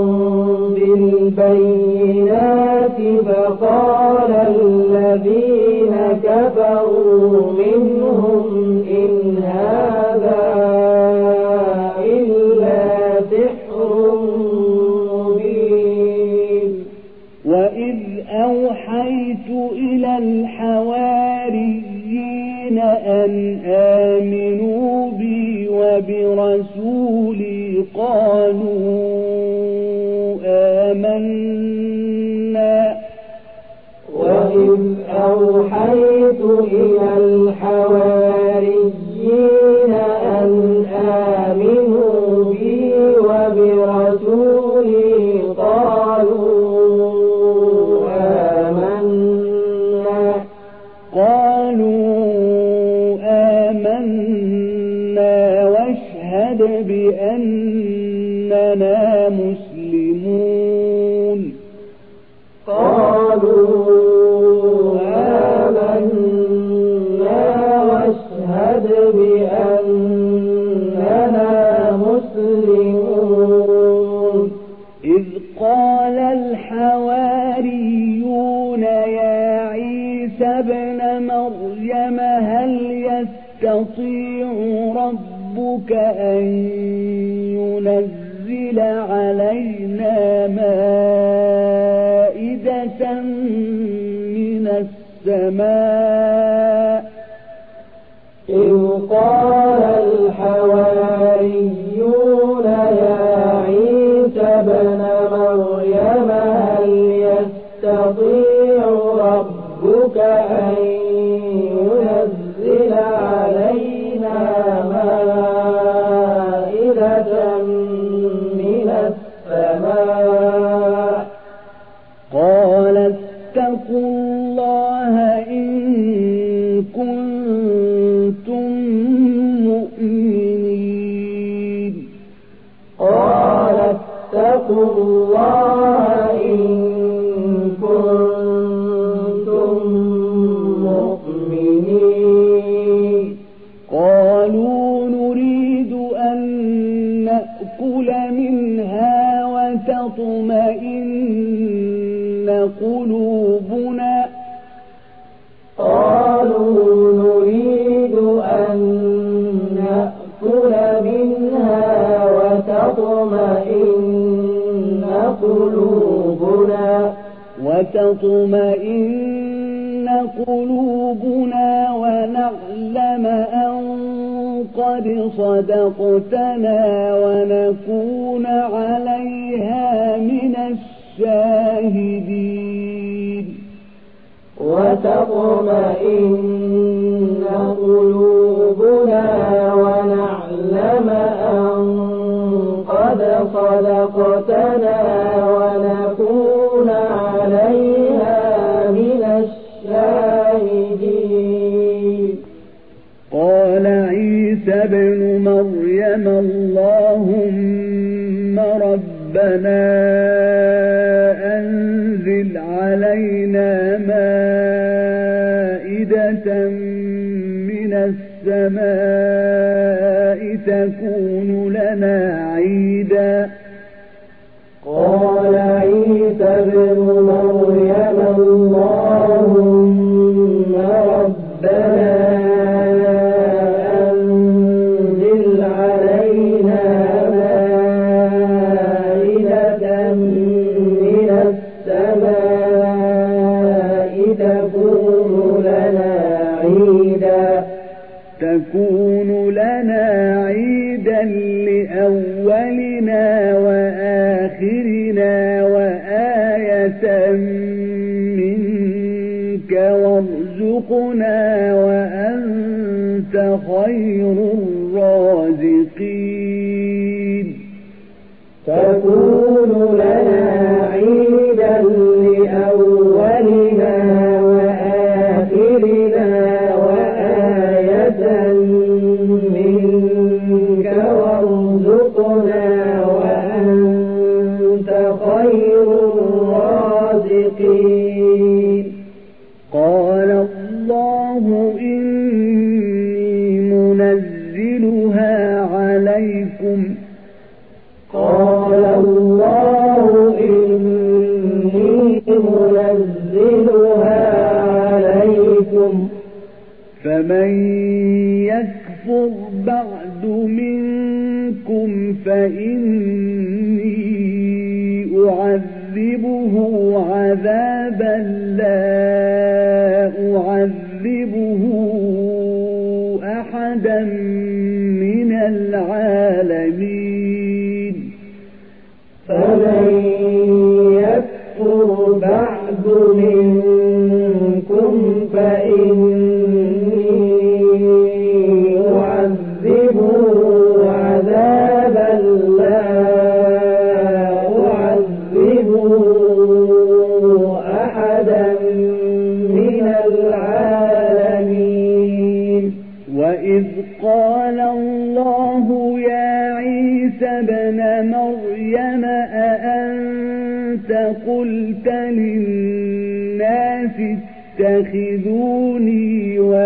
بالبينات فقال الذين كفروا منهم إن هذا إلا سحر مبين وإذ أوحيت إلى الحواريين أن آمنوا بي وبرسولي قالوا آمنا وإذ أوحيت إلى الحواريين أن آمنوا بي وبرسولي قالوا آمنا قالوا آمنا واشهد بأننا مسلمون قالوا آمنا واشهد بأننا مسلمون إذ قال الحواريون يا عيسى ابن مريم هل يستطيع ربك أن ينزل علينا مائدة من السماء إذ قال الحواريون يا عيسى ابن مريم هل يستطيع ربك أن ينزل علينا مائدة من السماء قال اتقوا الله إن كنتم مؤمنين قال اتقوا الله إن كنتم مؤمنين قالوا نريد أن نأكل منها وتطمئن قلوبنا قالوا نريد أن نأكل منها وتطمئن قلوبنا وتطمئن قلوبنا ونعلم أن قد صدقتنا ونكون عليها من الشاهدين وتطمئن قلوبنا ونعلم أن قد صدقتنا ونكون عليها من الشاهدين قال عيسى ابن مريم اللهم ربنا أنزل علينا مائدة من السماء تكون لنا عيدا قال عيسى ابن مريم اللهم ربنا أنزل علينا مائدة من السماء تكون لنا عيدا تكون لنا عيدا لأولنا تكون لنا عيدا لأولنا وآخرنا وآية منك وارزقنا وأنت خير الرازقين. قال الله إني منزلها عليكم قال الله إني منزلها عليكم فمن يكفر بعد منكم فإني أعذبه عذابا لا أعذبه أحدا من العالمين. فمن يكفر بعد منكم فإني أعذبه عذابا لا أعذبه أحدا من العالمين. وإذ قال الله يا عيسى ابن مريم أأنت قلت للناس اتخذوني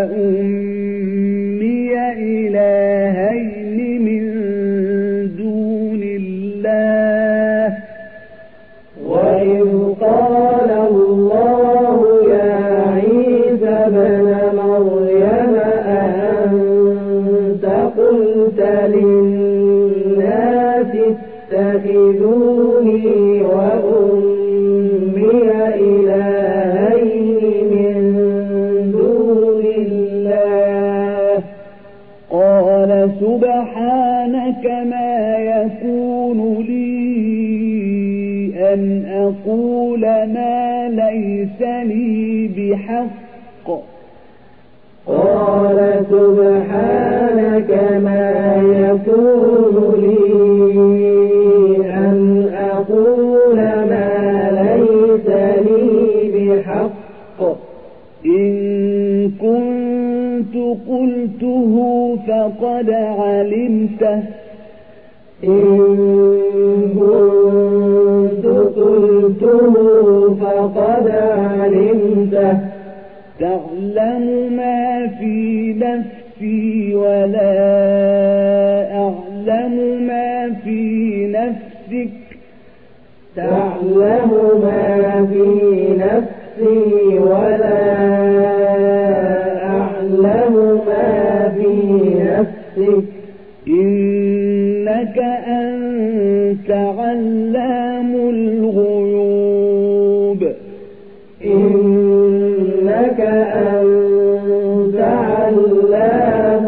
وأمي إلهين من دون الله. وإذ قال الله يا عيسى ابن مريم أأنت قلت للناس اتخذوني وأمي إلهين من دون الله. قال سبحانك ما يكون لي أن أقول ما ليس لي بحق. قال سبحانك ما يكون لي أن أقول ما ليس لي بحق. إن كنت قلته فقد علمته. إن كنت قلته فقد علمته. تعلم ما في نفسي ولا أعلم ما في نفسك. تعلم ما في نفسي ولا أعلم ما في نفسك. إنك أنت علام الغيوب. إنك أنت علام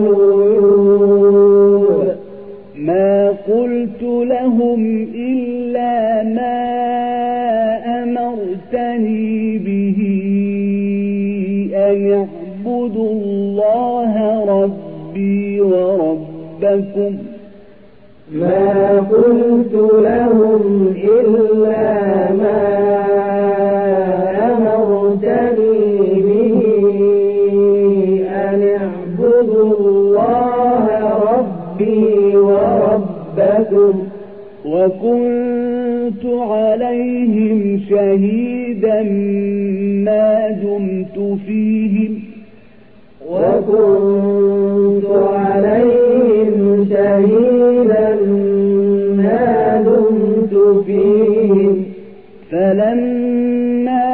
الغيوب. ما قلت لهم إلا ما أمرتني به أن اعبدوا الله ربي وربكم. ما قلت لهم إلا ما أمرتني به أن اعبدوا الله ربي وربكم. وكنت عليهم شهيدا ما دمت فيهم. وكنت عليهم شهيدا ما دمت فيهم. فلما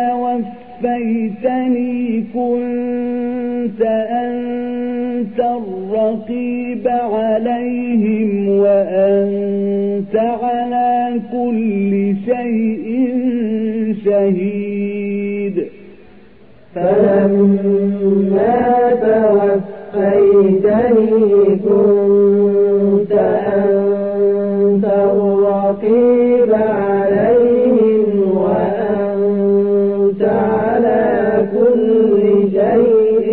توفيتني كنت أنت الرقيب عليهم وأنت على كل شيء شهيد. فلما توفيتني كنت أنت الرقيب عليهم وأنت على كل شيء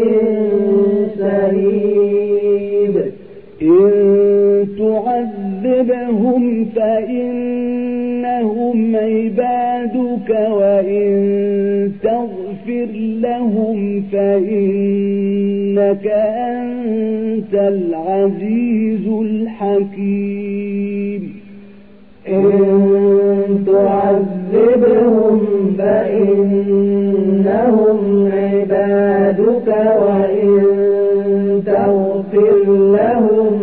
شهيد. إن تعذبهم فإنهم عبادك وإن تغفر لهم فإنك أنت العزيز الحكيم إن تعذبهم فإنهم عبادك وإن تغفر لهم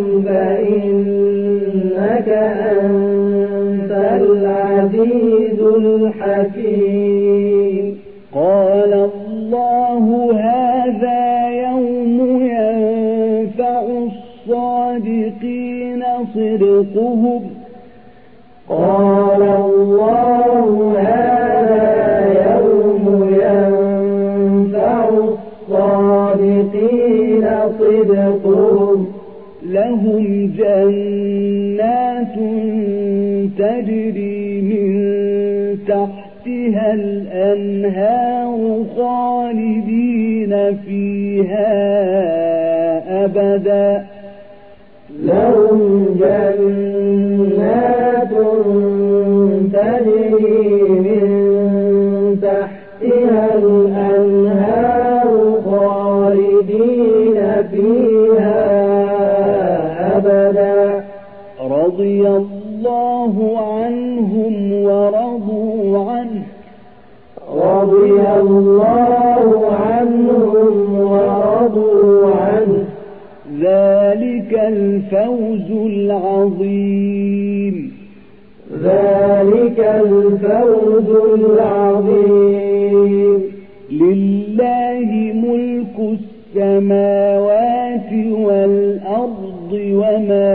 فإنك أنت العزيز الحكيم قال الله هذا يوم ينفع الصادقين صدقهم قال الله هذا يوم ينفع الصادقين صدقهم لهم جنات تجري من تحتها الأنهار خالدين فيها أبدا لهم جنات تجري من تحتها الأنهار خالدين فيها أبدا رضي الله عنهم ورضوا عنه رضي الله عنهم ورضوا عنه ذلك الفوز العظيم ذلك الفوز العظيم لله ملك السماوات والأرض وما